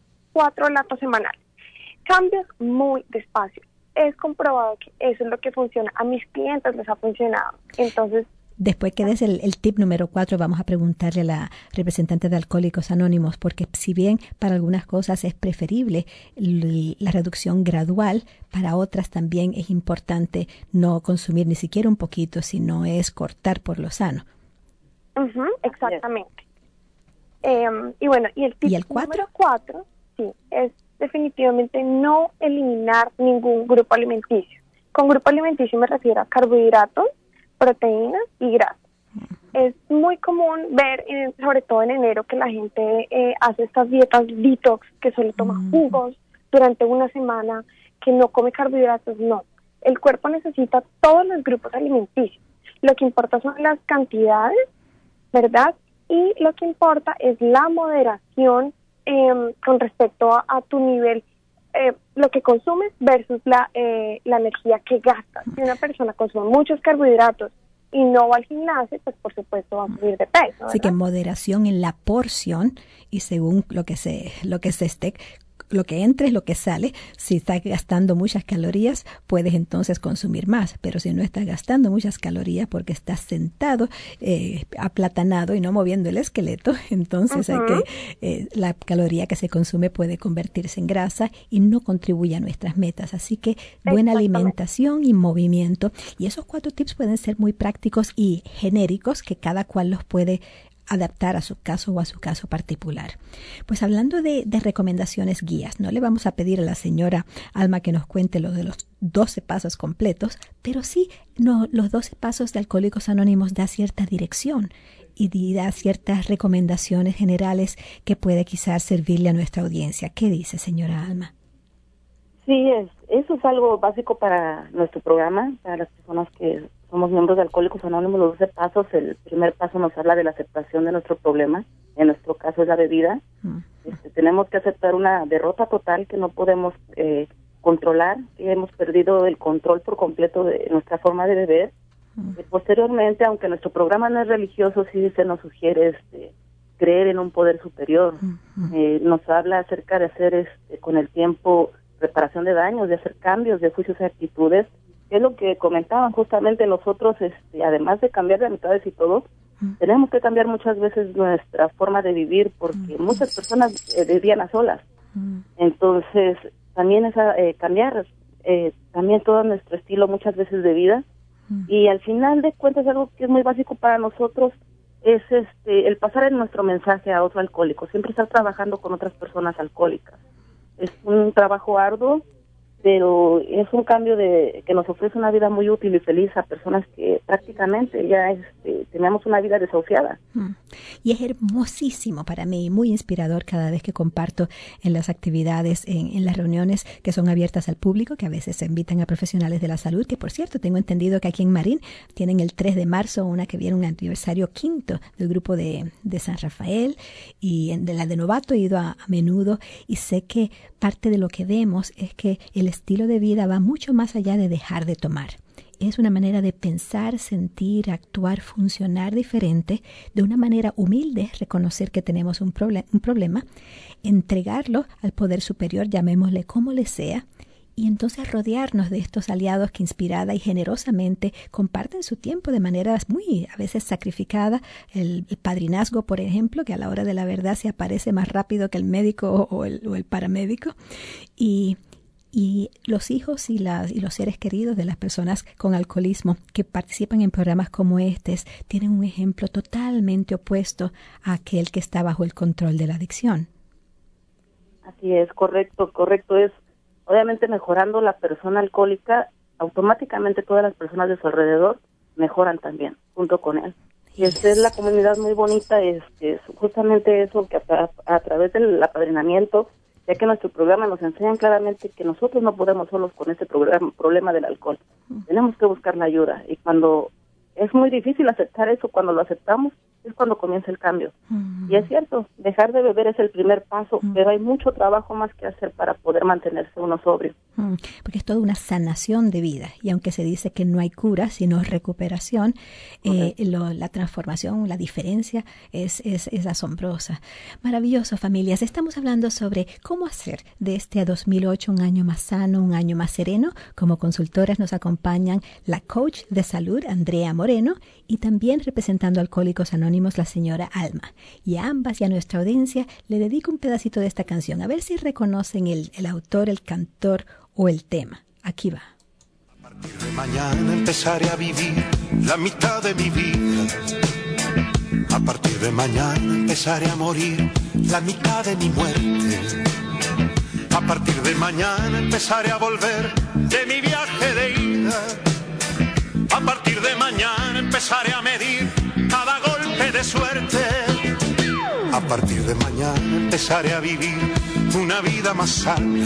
4 latas semanales. Cambios muy despacio. Es comprobado que eso es lo que funciona. A mis clientes les ha funcionado. Entonces, después que des el tip número 4, vamos a preguntarle a la representante de Alcohólicos Anónimos, porque si bien para algunas cosas es preferible la reducción gradual, para otras también es importante no consumir ni siquiera un poquito, sino es cortar por lo sano. Exactamente. Y bueno, y el tip número 4, sí, es definitivamente no eliminar ningún grupo alimenticio. Con grupo alimenticio me refiero a carbohidratos, proteínas y grasas. Es muy común ver, sobre todo en enero, que la gente hace estas dietas detox, que solo toma jugos durante una semana, que no come carbohidratos. No, el cuerpo necesita todos los grupos alimenticios. Lo que importa son las cantidades, ¿verdad? Y lo que importa es la moderación con respecto a tu nivel, lo que consumes versus la energía que gastas. Si una persona consume muchos carbohidratos y no va al gimnasio, pues por supuesto va a subir de peso, ¿verdad? Así que moderación en la porción y según lo que esté, lo que entre es lo que sale. Si estás gastando muchas calorías, puedes entonces consumir más, pero si no estás gastando muchas calorías porque estás sentado, aplatanado y no moviendo el esqueleto, entonces la caloría que se consume puede convertirse en grasa y no contribuye a nuestras metas. Así que buena alimentación y movimiento. Y esos 4 tips pueden ser muy prácticos y genéricos, que cada cual los puede adaptar a su caso o a su caso particular. Pues hablando de recomendaciones, guías, no le vamos a pedir a la señora Alma que nos cuente lo de los 12 pasos completos, pero sí, los 12 pasos de Alcohólicos Anónimos da cierta dirección y da ciertas recomendaciones generales que puede quizás servirle a nuestra audiencia. ¿Qué dice, señora Alma? Sí, eso es algo básico para nuestro programa, para las personas que somos miembros de Alcohólicos Anónimos. Los 12 pasos, el primer paso nos habla de la aceptación de nuestro problema, en nuestro caso es la bebida. Tenemos que aceptar una derrota total que no podemos controlar, que hemos perdido el control por completo de nuestra forma de beber. Posteriormente, aunque nuestro programa no es religioso, sí se nos sugiere creer en un poder superior. Nos habla acerca de hacer con el tiempo reparación de daños, de hacer cambios de juicios y actitudes, que es lo que comentaban justamente nosotros, además de cambiar de amistades y todo, tenemos que cambiar muchas veces nuestra forma de vivir, porque muchas personas vivían a solas. Entonces, también es cambiar también todo nuestro estilo muchas veces de vida, y al final de cuentas algo que es muy básico para nosotros es el pasar en nuestro mensaje a otro alcohólico, siempre estar trabajando con otras personas alcohólicas. Es un trabajo arduo, pero es un cambio que nos ofrece una vida muy útil y feliz a personas que prácticamente ya tenemos una vida desahuciada. Y es hermosísimo para mí, muy inspirador cada vez que comparto en las actividades, en las reuniones que son abiertas al público, que a veces se invitan a profesionales de la salud, que por cierto tengo entendido que aquí en Marín tienen el 3 de marzo una que viene un aniversario 5 del grupo de San Rafael, y de la de novato he ido a menudo, y sé que parte de lo que vemos es que el estilo de vida va mucho más allá de dejar de tomar. Es una manera de pensar, sentir, actuar, funcionar diferente, de una manera humilde, reconocer que tenemos un problema, entregarlo al poder superior, llamémosle como le sea, y entonces rodearnos de estos aliados que inspirada y generosamente comparten su tiempo de maneras muy a veces sacrificada. El padrinazgo, por ejemplo, que a la hora de la verdad se aparece más rápido que el médico o el paramédico, y los hijos y los seres queridos de las personas con alcoholismo que participan en programas como estos tienen un ejemplo totalmente opuesto a aquel que está bajo el control de la adicción. Así es, correcto. Es obviamente mejorando la persona alcohólica, automáticamente todas las personas de su alrededor mejoran también, junto con él. Y es la comunidad muy bonita, justamente eso que a través del apadrinamiento, ya que nuestro programa nos enseñan claramente que nosotros no podemos solos con ese problema del alcohol. Tenemos que buscar la ayuda, y cuando es muy difícil aceptar eso, cuando lo aceptamos, es cuando comienza el cambio. Y es cierto, dejar de beber es el primer paso, pero hay mucho trabajo más que hacer para poder mantenerse uno sobrio. Porque es toda una sanación de vida, y aunque se dice que no hay cura, sino recuperación, la transformación, la diferencia es asombrosa. Maravilloso, familias. Estamos hablando sobre cómo hacer de este 2008 un año más sano, un año más sereno. Como consultoras nos acompañan la coach de salud, Andrea Moreno, y también representando a Alcohólicos Anónimos, la señora Alma. Y a ambas y a nuestra audiencia le dedico un pedacito de esta canción, a ver si reconocen el autor, el cantor o el tema. Aquí va. A partir de mañana empezaré a vivir la mitad de mi vida. A partir de mañana empezaré a morir la mitad de mi muerte. A partir de mañana empezaré a volver de mi viaje de ida. A partir de mañana empezaré a medir cada golpe de suerte. A partir de mañana empezaré a vivir una vida más sana.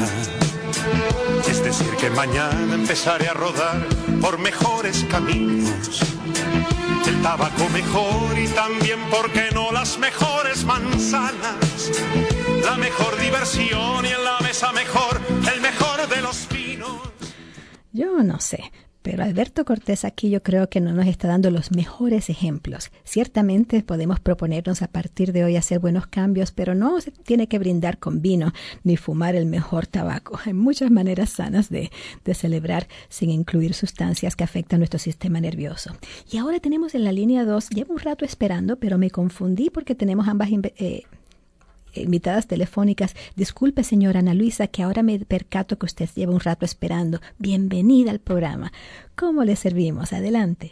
Es decir, que mañana empezaré a rodar por mejores caminos. El tabaco mejor y también, ¿por qué no?, las mejores manzanas. La mejor diversión y en la mesa mejor, el mejor de los vinos. Yo no sé, pero Alberto Cortés aquí yo creo que no nos está dando los mejores ejemplos. Ciertamente podemos proponernos a partir de hoy hacer buenos cambios, pero no se tiene que brindar con vino ni fumar el mejor tabaco. Hay muchas maneras sanas de celebrar sin incluir sustancias que afectan nuestro sistema nervioso. Y ahora tenemos en la línea 2, llevo un rato esperando, pero me confundí porque tenemos ambas invitadas telefónicas. Disculpe, señora Ana Luisa, que ahora me percato que usted lleva un rato esperando. Bienvenida al programa. ¿Cómo le servimos? Adelante.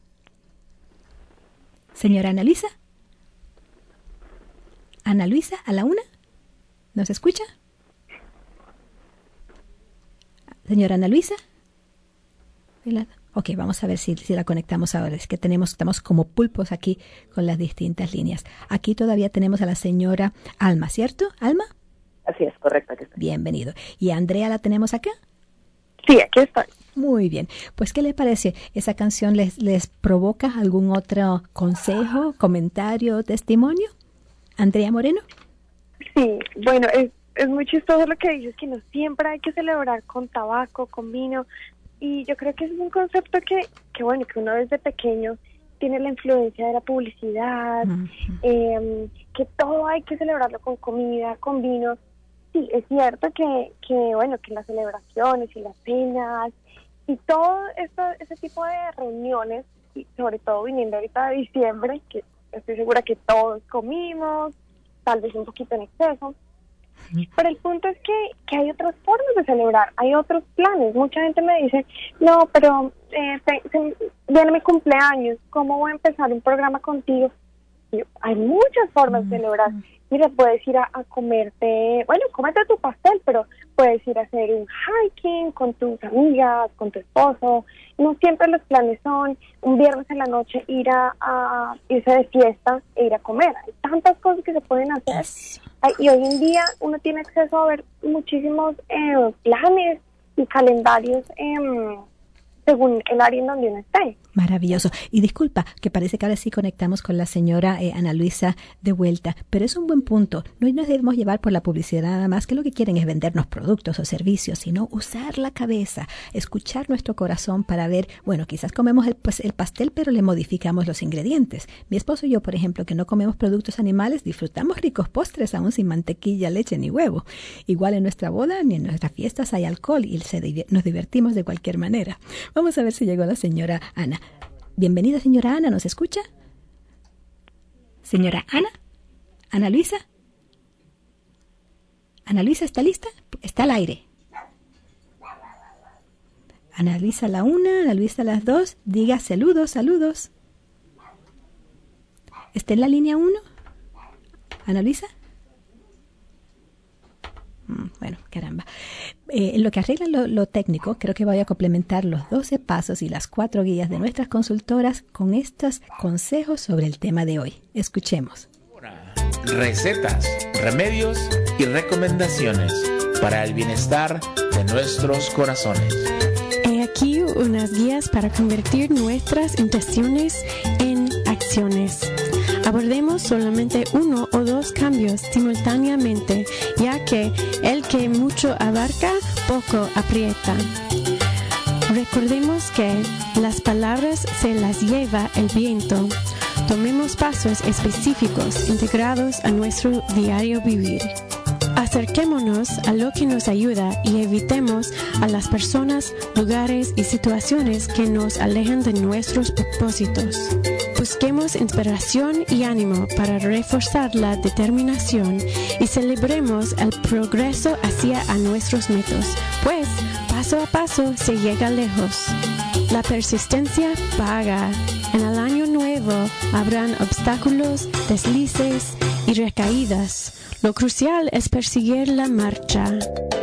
Señora Ana Luisa. Ana Luisa, a la una. ¿Nos escucha? Señora Ana Luisa. Ok, vamos a ver si la conectamos ahora. Es que estamos como pulpos aquí con las distintas líneas. Aquí todavía tenemos a la señora Alma, ¿cierto? ¿Alma? Así es, correcto. Bienvenido. ¿Y a Andrea la tenemos acá? Sí, aquí está. Muy bien. Pues, ¿qué le parece? ¿Esa canción les provoca algún otro consejo, comentario, testimonio? ¿Andrea Moreno? Sí, bueno, es muy chistoso lo que dices, que no siempre hay que celebrar con tabaco, con vino. Y yo creo que es un concepto que uno desde pequeño tiene la influencia de la publicidad, que todo hay que celebrarlo con comida, con vino. Sí, es cierto que las celebraciones y las cenas y todo ese tipo de reuniones, y sobre todo viniendo ahorita de diciembre, que estoy segura que todos comimos, tal vez un poquito en exceso. Pero el punto es que hay otras formas de celebrar, hay otros planes. Mucha gente me dice, no, pero viene mi cumpleaños, ¿cómo voy a empezar un programa contigo? barbecue. Hay muchas formas de celebrar. Mira, puedes ir a comerte, bueno, cómete tu pastel, pero puedes ir a hacer un hiking con tus amigas, con tu esposo. No siempre los planes son un viernes en la noche ir a irse de fiesta e ir a comer. Hay tantas cosas que se pueden hacer. Y hoy en día uno tiene acceso a ver muchísimos planes y calendarios según el área en donde uno esté. Maravilloso. Y disculpa, que parece que ahora sí conectamos con la señora Ana Luisa de vuelta, pero es un buen punto. No nos debemos llevar por la publicidad nada más, que lo que quieren es vendernos productos o servicios, sino usar la cabeza, escuchar nuestro corazón para ver, bueno, quizás comemos el pastel, pero le modificamos los ingredientes. Mi esposo y yo, por ejemplo, que no comemos productos animales, disfrutamos ricos postres aún sin mantequilla, leche ni huevo. Igual en nuestra boda ni en nuestras fiestas hay alcohol y nos divertimos de cualquier manera. Vamos a ver si llegó la señora Ana. Bienvenida, señora Ana, ¿nos escucha? Señora Ana, Ana Luisa. Ana Luisa, ¿está lista? Está al aire. Ana Luisa a la 1, Ana Luisa a las 2. Diga saludos, saludos. ¿Está en la línea 1? Ana Luisa. Bueno, caramba. En lo que arregla lo técnico, creo que voy a complementar los 12 pasos y las 4 guías de nuestras consultoras con estos consejos sobre el tema de hoy. Escuchemos. Recetas, remedios y recomendaciones para el bienestar de nuestros corazones. He aquí unas guías para convertir nuestras intenciones en acciones. Abordemos solamente 1 o 2 cambios simultáneamente, ya que el que mucho abarca, poco aprieta. Recordemos que las palabras se las lleva el viento. Tomemos pasos específicos integrados a nuestro diario vivir. Acerquémonos a lo que nos ayuda y evitemos a las personas, lugares y situaciones que nos alejan de nuestros propósitos. Busquemos inspiración y ánimo para reforzar la determinación y celebremos el progreso hacia a nuestros metas, pues paso a paso se llega lejos. La persistencia paga. En el año nuevo habrán obstáculos, deslices y recaídas. Lo crucial es perseguir la marcha.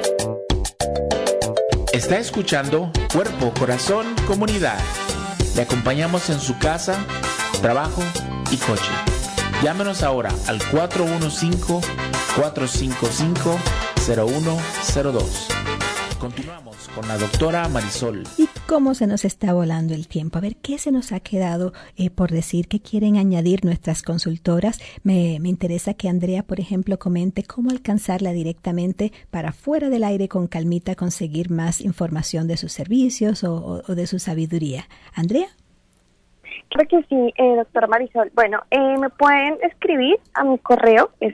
Está escuchando Cuerpo, Corazón, Comunidad. Le acompañamos en su casa, trabajo y coche. Llámenos ahora al 415-455-0102. Continuamos con la doctora Marisol. ¿Y cómo se nos está volando el tiempo? A ver, ¿qué se nos ha quedado por decir? ¿Qué quieren añadir nuestras consultoras? Me interesa que Andrea, por ejemplo, comente cómo alcanzarla directamente para fuera del aire con calmita conseguir más información de sus servicios o de su sabiduría. ¿Andrea? Creo que sí, doctora Marisol. Bueno, me pueden escribir a mi correo, es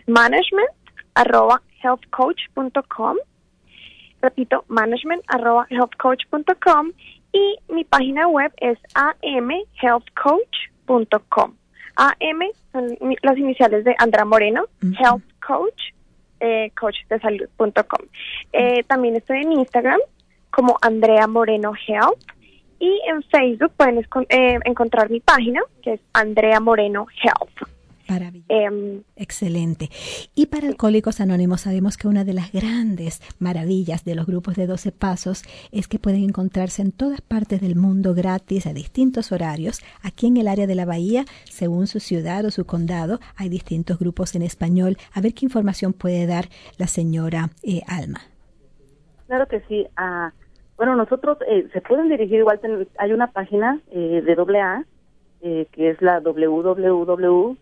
management@healthcoach.com. Repito, management@healthcoach.com, y mi página web es amhealthcoach.com. AM son las iniciales de Andrea Moreno, Health Coach, coach de salud.com. También estoy en Instagram como Andrea Moreno Health, y en Facebook pueden encontrar mi página, que es Andrea Moreno Health. Maravilloso. Excelente. Y para Alcohólicos Anónimos sabemos que una de las grandes maravillas de los grupos de 12 pasos es que pueden encontrarse en todas partes del mundo gratis a distintos horarios. Aquí en el área de la Bahía, según su ciudad o su condado, hay distintos grupos en español. A ver qué información puede dar la señora Alma. Claro que sí. Bueno, nosotros se pueden dirigir, igual hay una página de AA, que es la www.aa.org.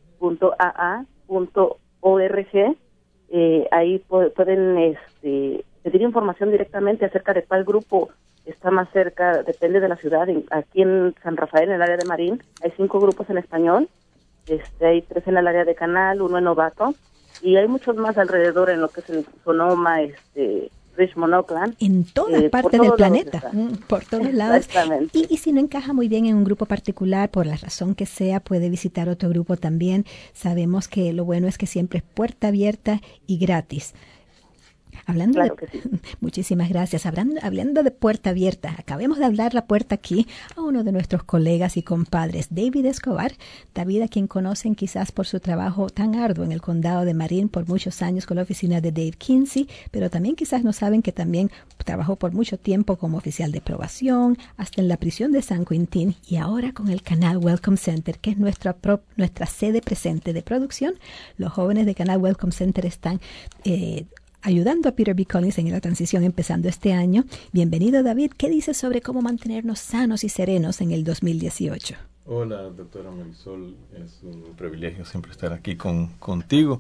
Ahí pueden pedir información directamente acerca de cuál grupo está más cerca, depende de la ciudad. Aquí en San Rafael, en el área de Marín, hay 5 grupos en español, hay 3 en el área de Canal, 1 en Novato, y hay muchos más alrededor en lo que es el Sonoma, Richmond, Oakland. En todas partes del planeta, por todos lados. Y si no encaja muy bien en un grupo particular, por la razón que sea, puede visitar otro grupo también. Sabemos que lo bueno es que siempre es puerta abierta y gratis. Hablando Claro de, que sí. Muchísimas gracias. Hablando de puerta abierta, acabemos de hablar la puerta aquí a uno de nuestros colegas y compadres, David Escobar. David, a quien conocen quizás por su trabajo tan arduo en el condado de Marin por muchos años con la oficina de Dave Kinsey, pero también quizás no saben que también trabajó por mucho tiempo como oficial de probación, hasta en la prisión de San Quintín y ahora con el canal Welcome Center, que es nuestra sede presente de producción. Los jóvenes de canal Welcome Center están ayudando a Peter B. Collins en la transición empezando este año. Bienvenido, David. ¿Qué dices sobre cómo mantenernos sanos y serenos en el 2018? Hola, doctora Marisol. Es un privilegio siempre estar aquí contigo.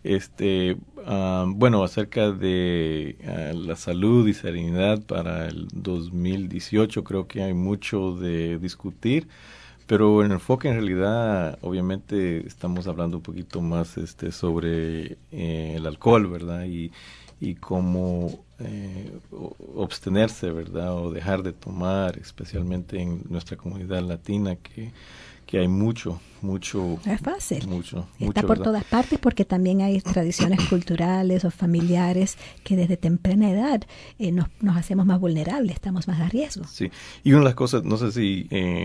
Bueno, acerca de la salud y serenidad para el 2018, creo que hay mucho de discutir. Pero en el enfoque, en realidad, obviamente estamos hablando un poquito más sobre el alcohol, ¿verdad? Y cómo abstenerse, ¿verdad? O dejar de tomar, especialmente en nuestra comunidad latina, que hay mucho. No es fácil. Está por ¿verdad? todas partes porque también hay tradiciones culturales o familiares que desde temprana edad nos hacemos más vulnerables, estamos más a riesgo. Sí, y una de las cosas, no sé si,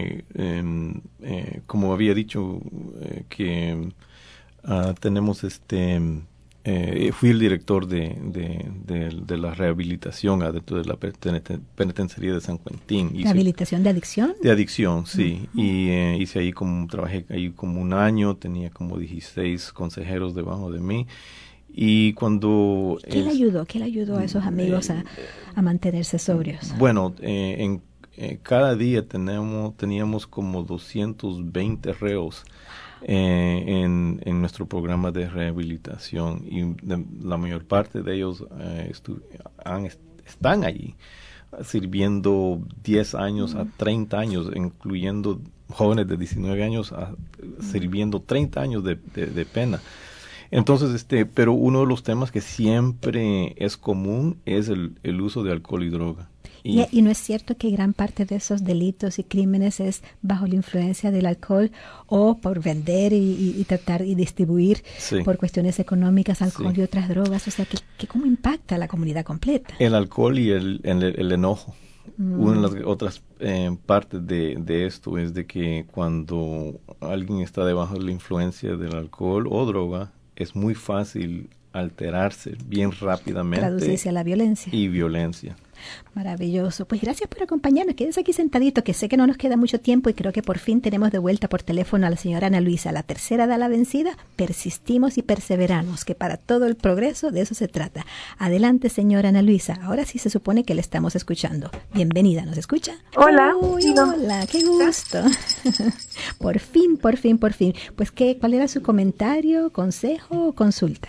como había dicho, que tenemos fui el director de la rehabilitación dentro de la penitenciaría de San Quintín. ¿Rehabilitación de adicción? De adicción, sí. Y hice ahí trabajé ahí como un año, tenía como 16 consejeros debajo de mí. Y cuando... ¿Qué le ayudó a esos amigos a mantenerse sobrios? Bueno, cada día teníamos como 220 reos en nuestro programa de rehabilitación y la mayor parte de ellos están allí sirviendo 10 años a 30 años, incluyendo jóvenes de 19 años sirviendo 30 años de pena. Entonces, pero uno de los temas que siempre es común es el uso de alcohol y droga. Y no es cierto que gran parte de esos delitos y crímenes es bajo la influencia del alcohol o por vender y tratar y distribuir por cuestiones económicas alcohol y otras drogas. O sea, que ¿cómo impacta a la comunidad completa? El alcohol y el enojo. Una de las otras partes de esto es de que cuando alguien está debajo de la influencia del alcohol o droga, es muy fácil alterarse bien rápidamente. Traducirse a la violencia. Y violencia. Maravilloso. Pues gracias por acompañarnos. Quédese aquí sentadito, que sé que no nos queda mucho tiempo y creo que por fin tenemos de vuelta por teléfono a la señora Ana Luisa. La tercera da la vencida. Persistimos y perseveramos, que para todo el progreso de eso se trata. Adelante, señora Ana Luisa. Ahora sí se supone que le estamos escuchando. Bienvenida. ¿Nos escucha? Hola. Uy, hola. Qué gusto. Por fin. Pues, ¿cuál era su comentario, consejo o consulta?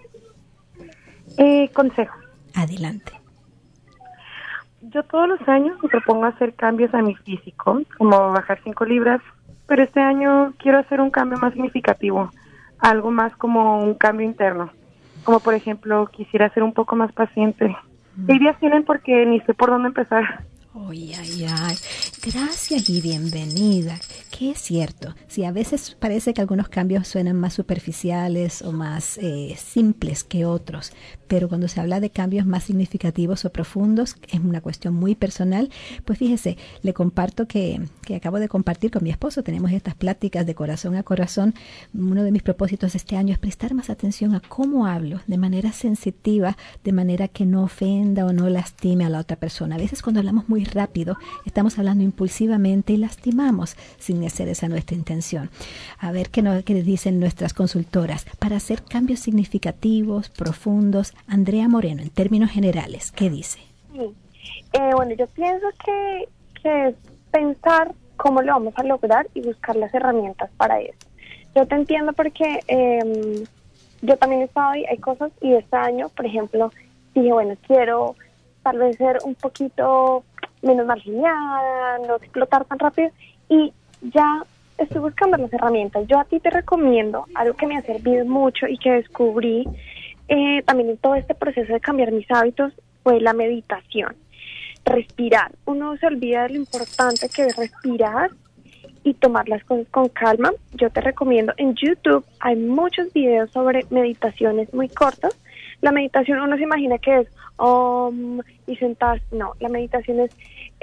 Consejo. Adelante. Yo todos los años me propongo hacer cambios a mi físico, como bajar 5 libras, pero este año quiero hacer un cambio más significativo, algo más como un cambio interno, como por ejemplo quisiera ser un poco más paciente. ¿Qué ideas tienen? Porque ni sé por dónde empezar. Ay. Gracias y bienvenida. Que es cierto, si a veces parece que algunos cambios suenan más superficiales o más simples que otros, pero cuando se habla de cambios más significativos o profundos, es una cuestión muy personal. Pues fíjese, le comparto que acabo de compartir con mi esposo, tenemos estas pláticas de corazón a corazón. Uno de mis propósitos este año es prestar más atención a cómo hablo, de manera sensitiva, de manera que no ofenda o no lastime a la otra persona. A veces cuando hablamos muy rápido, estamos hablando impulsivamente y lastimamos sin hacer esa nuestra intención. A ver qué dicen nuestras consultoras. Para hacer cambios significativos, profundos, Andrea Moreno, en términos generales, ¿qué dice? Sí. Bueno, yo pienso que es pensar cómo lo vamos a lograr y buscar las herramientas para eso. Yo te entiendo porque yo también he estado ahí, hay cosas, y este año, por ejemplo, dije, bueno, quiero tal vez ser un poquito menos marginada, no explotar tan rápido, y ya estoy buscando las herramientas. Yo a ti te recomiendo algo que me ha servido mucho y que descubrí también en todo este proceso de cambiar mis hábitos, fue la meditación. Respirar. Uno se olvida de lo importante que es respirar y tomar las cosas con calma. Yo te recomiendo, en YouTube hay muchos videos sobre meditaciones muy cortos, La meditación, uno se imagina que es y sentarse. No, la meditación es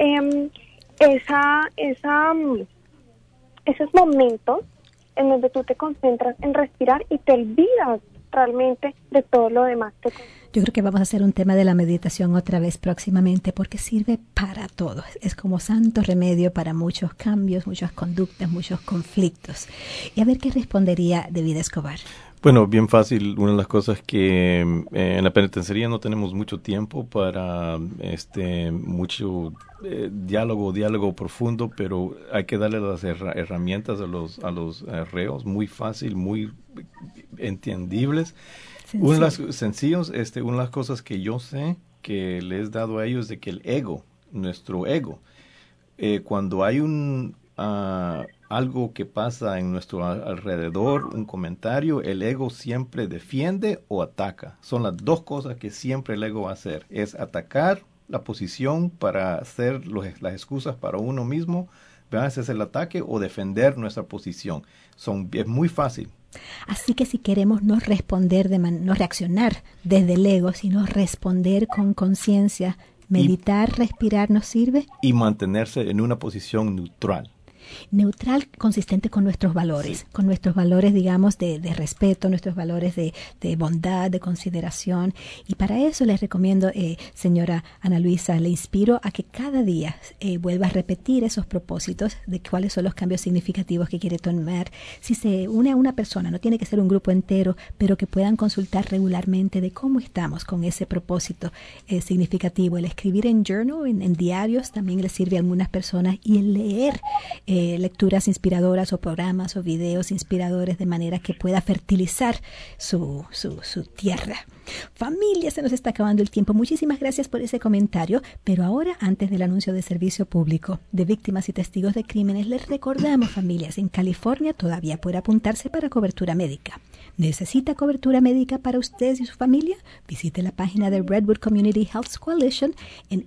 esos momentos en donde tú te concentras en respirar y te olvidas realmente de todo lo demás. Yo creo que vamos a hacer un tema de la meditación otra vez próximamente porque sirve para todo. Es como santo remedio para muchos cambios, muchas conductas, muchos conflictos. Y a ver qué respondería David Escobar. Bueno, bien fácil. Una de las cosas que en la penitenciaría no tenemos mucho tiempo para mucho diálogo profundo, pero hay que darle las herramientas a los reos, muy fácil, muy entendibles. Una de las sencillos, una de las cosas que yo sé que les he dado a ellos de que el ego, nuestro ego, cuando hay algo que pasa en nuestro alrededor, un comentario, el ego siempre defiende o ataca. Son las dos cosas que siempre el ego va a hacer. Es atacar la posición para hacer las excusas para uno mismo, ese es el ataque, o defender nuestra posición. Es muy fácil. Así que si queremos no responder, no reaccionar desde el ego, sino responder con conciencia, meditar, respirar, ¿nos sirve? Y mantenerse en una posición neutral. Neutral, consistente con nuestros valores, sí. Con nuestros valores, digamos, de respeto, nuestros valores de bondad, de consideración. Y para eso les recomiendo, señora Ana Luisa, le inspiro a que cada día vuelva a repetir esos propósitos de cuáles son los cambios significativos que quiere tomar. Si se une a una persona, no tiene que ser un grupo entero, pero que puedan consultar regularmente de cómo estamos con ese propósito significativo. El escribir en journal, en diarios, también le sirve a algunas personas, y el leer lecturas inspiradoras o programas o videos inspiradores de manera que pueda fertilizar su tierra. Familia, se nos está acabando el tiempo. Muchísimas gracias por ese comentario, pero ahora, antes del anuncio de servicio público de víctimas y testigos de crímenes, les recordamos, familias, en California todavía puede apuntarse para cobertura médica. ¿Necesita cobertura médica para usted y su familia? Visite la página de Redwood Community Health Coalition en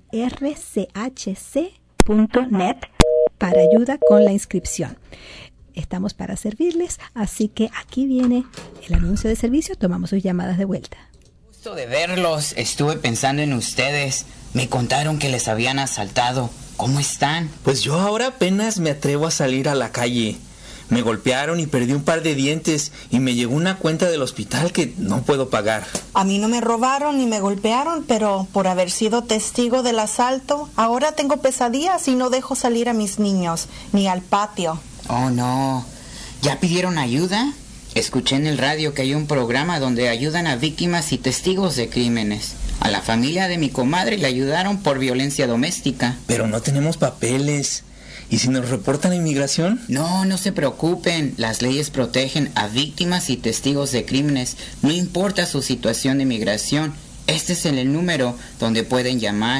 rchc.net para ayuda con la inscripción. Estamos para servirles, así que aquí viene el anuncio de servicio. Tomamos sus llamadas de vuelta. Gusto de verlos. Estuve pensando en ustedes. Me contaron que les habían asaltado. ¿Cómo están? Pues yo ahora apenas me atrevo a salir a la calle. Me golpearon y perdí un par de dientes y me llegó una cuenta del hospital que no puedo pagar. A mí no me robaron ni me golpearon, pero por haber sido testigo del asalto, ahora tengo pesadillas y no dejo salir a mis niños, ni al patio. Oh, no. ¿Ya pidieron ayuda? Escuché en el radio que hay un programa donde ayudan a víctimas y testigos de crímenes. A la familia de mi comadre le ayudaron por violencia doméstica. Pero no tenemos papeles. ¿Y si nos reportan a inmigración? No se preocupen. Las leyes protegen a víctimas y testigos de crímenes. No importa su situación de migración. Este es el número donde pueden llamar.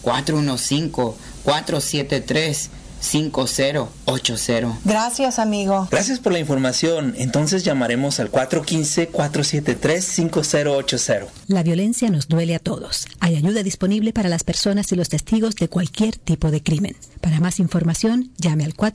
415-473-5080. Gracias, amigo. Gracias por la información. Entonces llamaremos al 415-473-5080. La violencia nos duele a todos. Hay ayuda disponible para las personas y los testigos de cualquier tipo de crimen. Para más información, llame al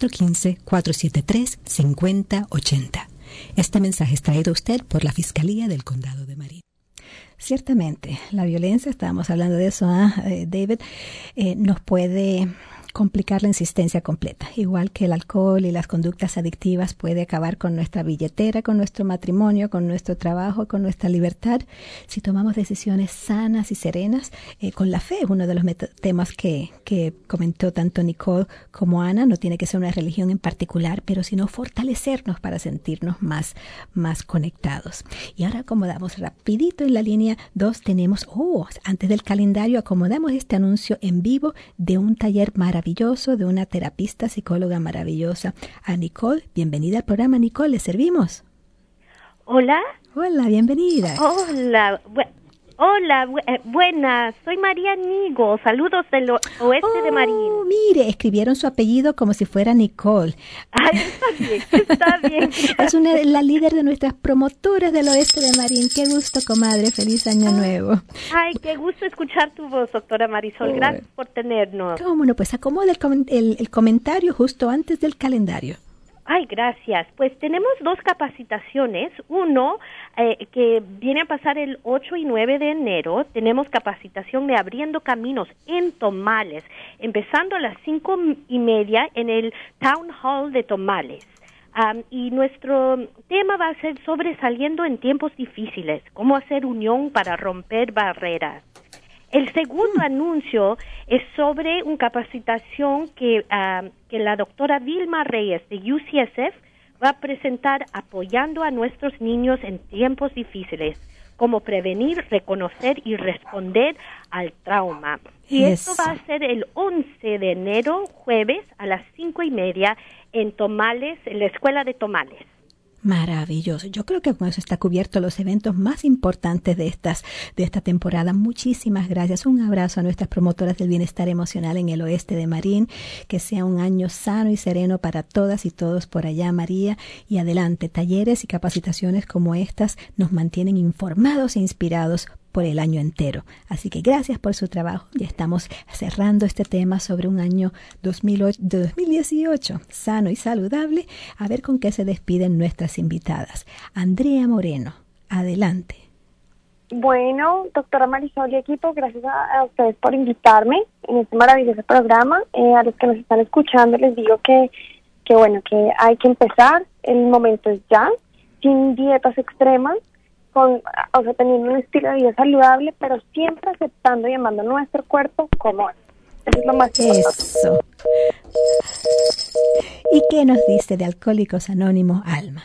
415-473-5080. Este mensaje es traído a usted por la Fiscalía del Condado de Marin. Ciertamente, la violencia, estábamos hablando de eso, David, nos puede complicar la existencia completa. Igual que el alcohol y las conductas adictivas puede acabar con nuestra billetera, con nuestro matrimonio, con nuestro trabajo, con nuestra libertad. Si tomamos decisiones sanas y serenas, con la fe, uno de los temas que comentó tanto Nicole como Ana, no tiene que ser una religión en particular, pero sino fortalecernos para sentirnos más conectados. Y ahora acomodamos rapidito en la línea 2, tenemos, antes del calendario, acomodamos este anuncio en vivo de un taller maravilloso de una terapista psicóloga maravillosa, a Nicole. Bienvenida al programa, Nicole, ¿le servimos? Hola. Hola, bienvenida. Hola, buenas, soy María Nigo, saludos del oeste de Marín. Mire, escribieron su apellido como si fuera Nicole. Ay, está bien. Es la líder de nuestras promotoras del oeste de Marín. Qué gusto, comadre, feliz año nuevo. Ay, qué gusto escuchar tu voz, doctora Marisol, gracias por tenernos. ¿Cómo no? Pues acomoda el comentario justo antes del calendario. Ay, gracias. Pues tenemos 2 capacitaciones. Uno que viene a pasar el 8 y 9 de enero. Tenemos capacitación de Abriendo Caminos en Tomales, empezando a las 5:30 en el Town Hall de Tomales. Y nuestro tema va a ser sobresaliendo en tiempos difíciles, cómo hacer unión para romper barreras. El segundo anuncio es sobre una capacitación que la doctora Vilma Reyes de UCSF va a presentar apoyando a nuestros niños en tiempos difíciles, cómo prevenir, reconocer y responder al trauma. Y esto va a ser el 11 de enero, jueves, a las 5:30 en Tomales, en la Escuela de Tomales. Maravilloso. Yo creo que con eso está cubierto los eventos más importantes de esta temporada. Muchísimas gracias. Un abrazo a nuestras promotoras del bienestar emocional en el oeste de Marín. Que sea un año sano y sereno para todas y todos por allá, María. Y adelante, talleres y capacitaciones como estas nos mantienen informados e inspirados por el año entero. Así que gracias por su trabajo. Ya estamos cerrando este tema sobre un año 2018 sano y saludable. A ver con qué se despiden nuestras invitadas. Andrea Moreno, adelante. Bueno, doctora Marisol y equipo, gracias a ustedes por invitarme en este maravilloso programa. A los que nos están escuchando les digo que hay que empezar. El momento es ya, sin dietas extremas, teniendo un estilo de vida saludable, pero siempre aceptando y amando nuestro cuerpo como es. Eso es lo más importante. Eso. ¿Y qué nos dice de Alcohólicos Anónimos, Alma?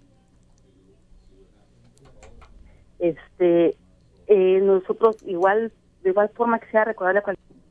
Nosotros de igual forma que sea recordarle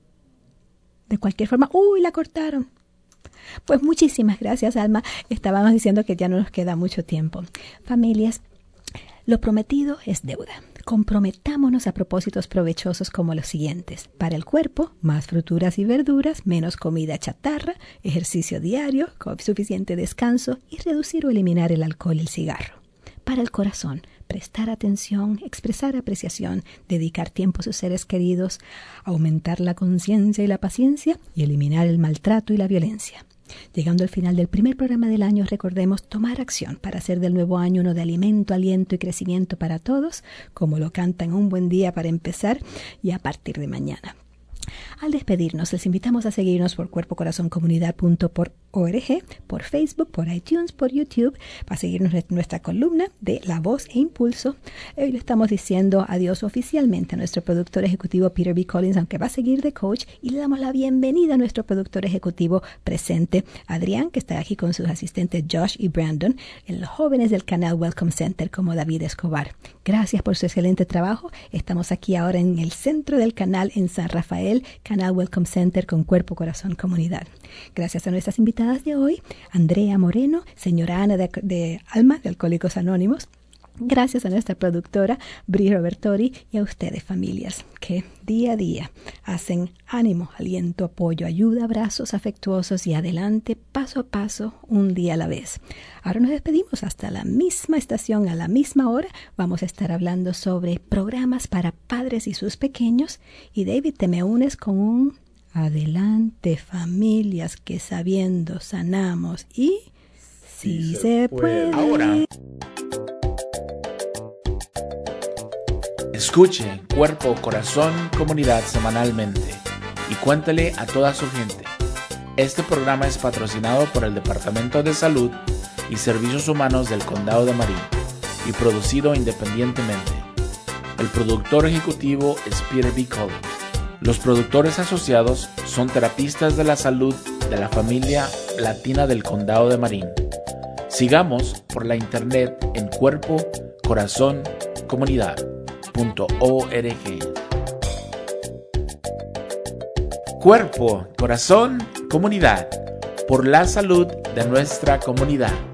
de cualquier forma. ¡Uy, la cortaron! Pues muchísimas gracias, Alma. Estábamos diciendo que ya no nos queda mucho tiempo. Familias, lo prometido es deuda. Comprometámonos a propósitos provechosos como los siguientes. Para el cuerpo, más fruturas y verduras, menos comida chatarra, ejercicio diario, suficiente descanso y reducir o eliminar el alcohol y el cigarro. Para el corazón, prestar atención, expresar apreciación, dedicar tiempo a sus seres queridos, aumentar la conciencia y la paciencia y eliminar el maltrato y la violencia. Llegando al final del primer programa del año, recordemos tomar acción para hacer del nuevo año uno de alimento, aliento y crecimiento para todos, como lo cantan Un Buen Día para Empezar y a partir de mañana. Al despedirnos, les invitamos a seguirnos por cuerpocorazoncomunidad.org, por Facebook, por iTunes, por YouTube, para seguirnos en nuestra columna de La Voz e Impulso. Hoy le estamos diciendo adiós oficialmente a nuestro productor ejecutivo Peter B. Collins, aunque va a seguir de coach, y le damos la bienvenida a nuestro productor ejecutivo presente, Adrián, que está aquí con sus asistentes Josh y Brandon, en los jóvenes del canal Welcome Center como David Escobar. Gracias por su excelente trabajo. Estamos aquí ahora en el centro del canal en San Rafael, canal Welcome Center con Cuerpo, Corazón, Comunidad. Gracias a nuestras invitadas de hoy, Andrea Moreno, señora Ana de Alma, de Alcohólicos Anónimos. Gracias a nuestra productora, Bri Robertori, y a ustedes, familias, que día a día hacen ánimo, aliento, apoyo, ayuda, abrazos afectuosos y adelante, paso a paso, un día a la vez. Ahora nos despedimos hasta la misma estación, a la misma hora. Vamos a estar hablando sobre programas para padres y sus pequeños. Y David, te me unes con un adelante, familias, que sabiendo sanamos y sí se puede. Ahora. Escuche Cuerpo, Corazón, Comunidad semanalmente y cuéntele a toda su gente. Este programa es patrocinado por el Departamento de Salud y Servicios Humanos del Condado de Marín y producido independientemente. El productor ejecutivo es Peter B. Collins. Los productores asociados son terapistas de la salud de la familia latina del Condado de Marín. Sigamos por la internet en Cuerpo, Corazón, Comunidad. .org. Cuerpo, Corazón, Comunidad, por la salud de nuestra comunidad.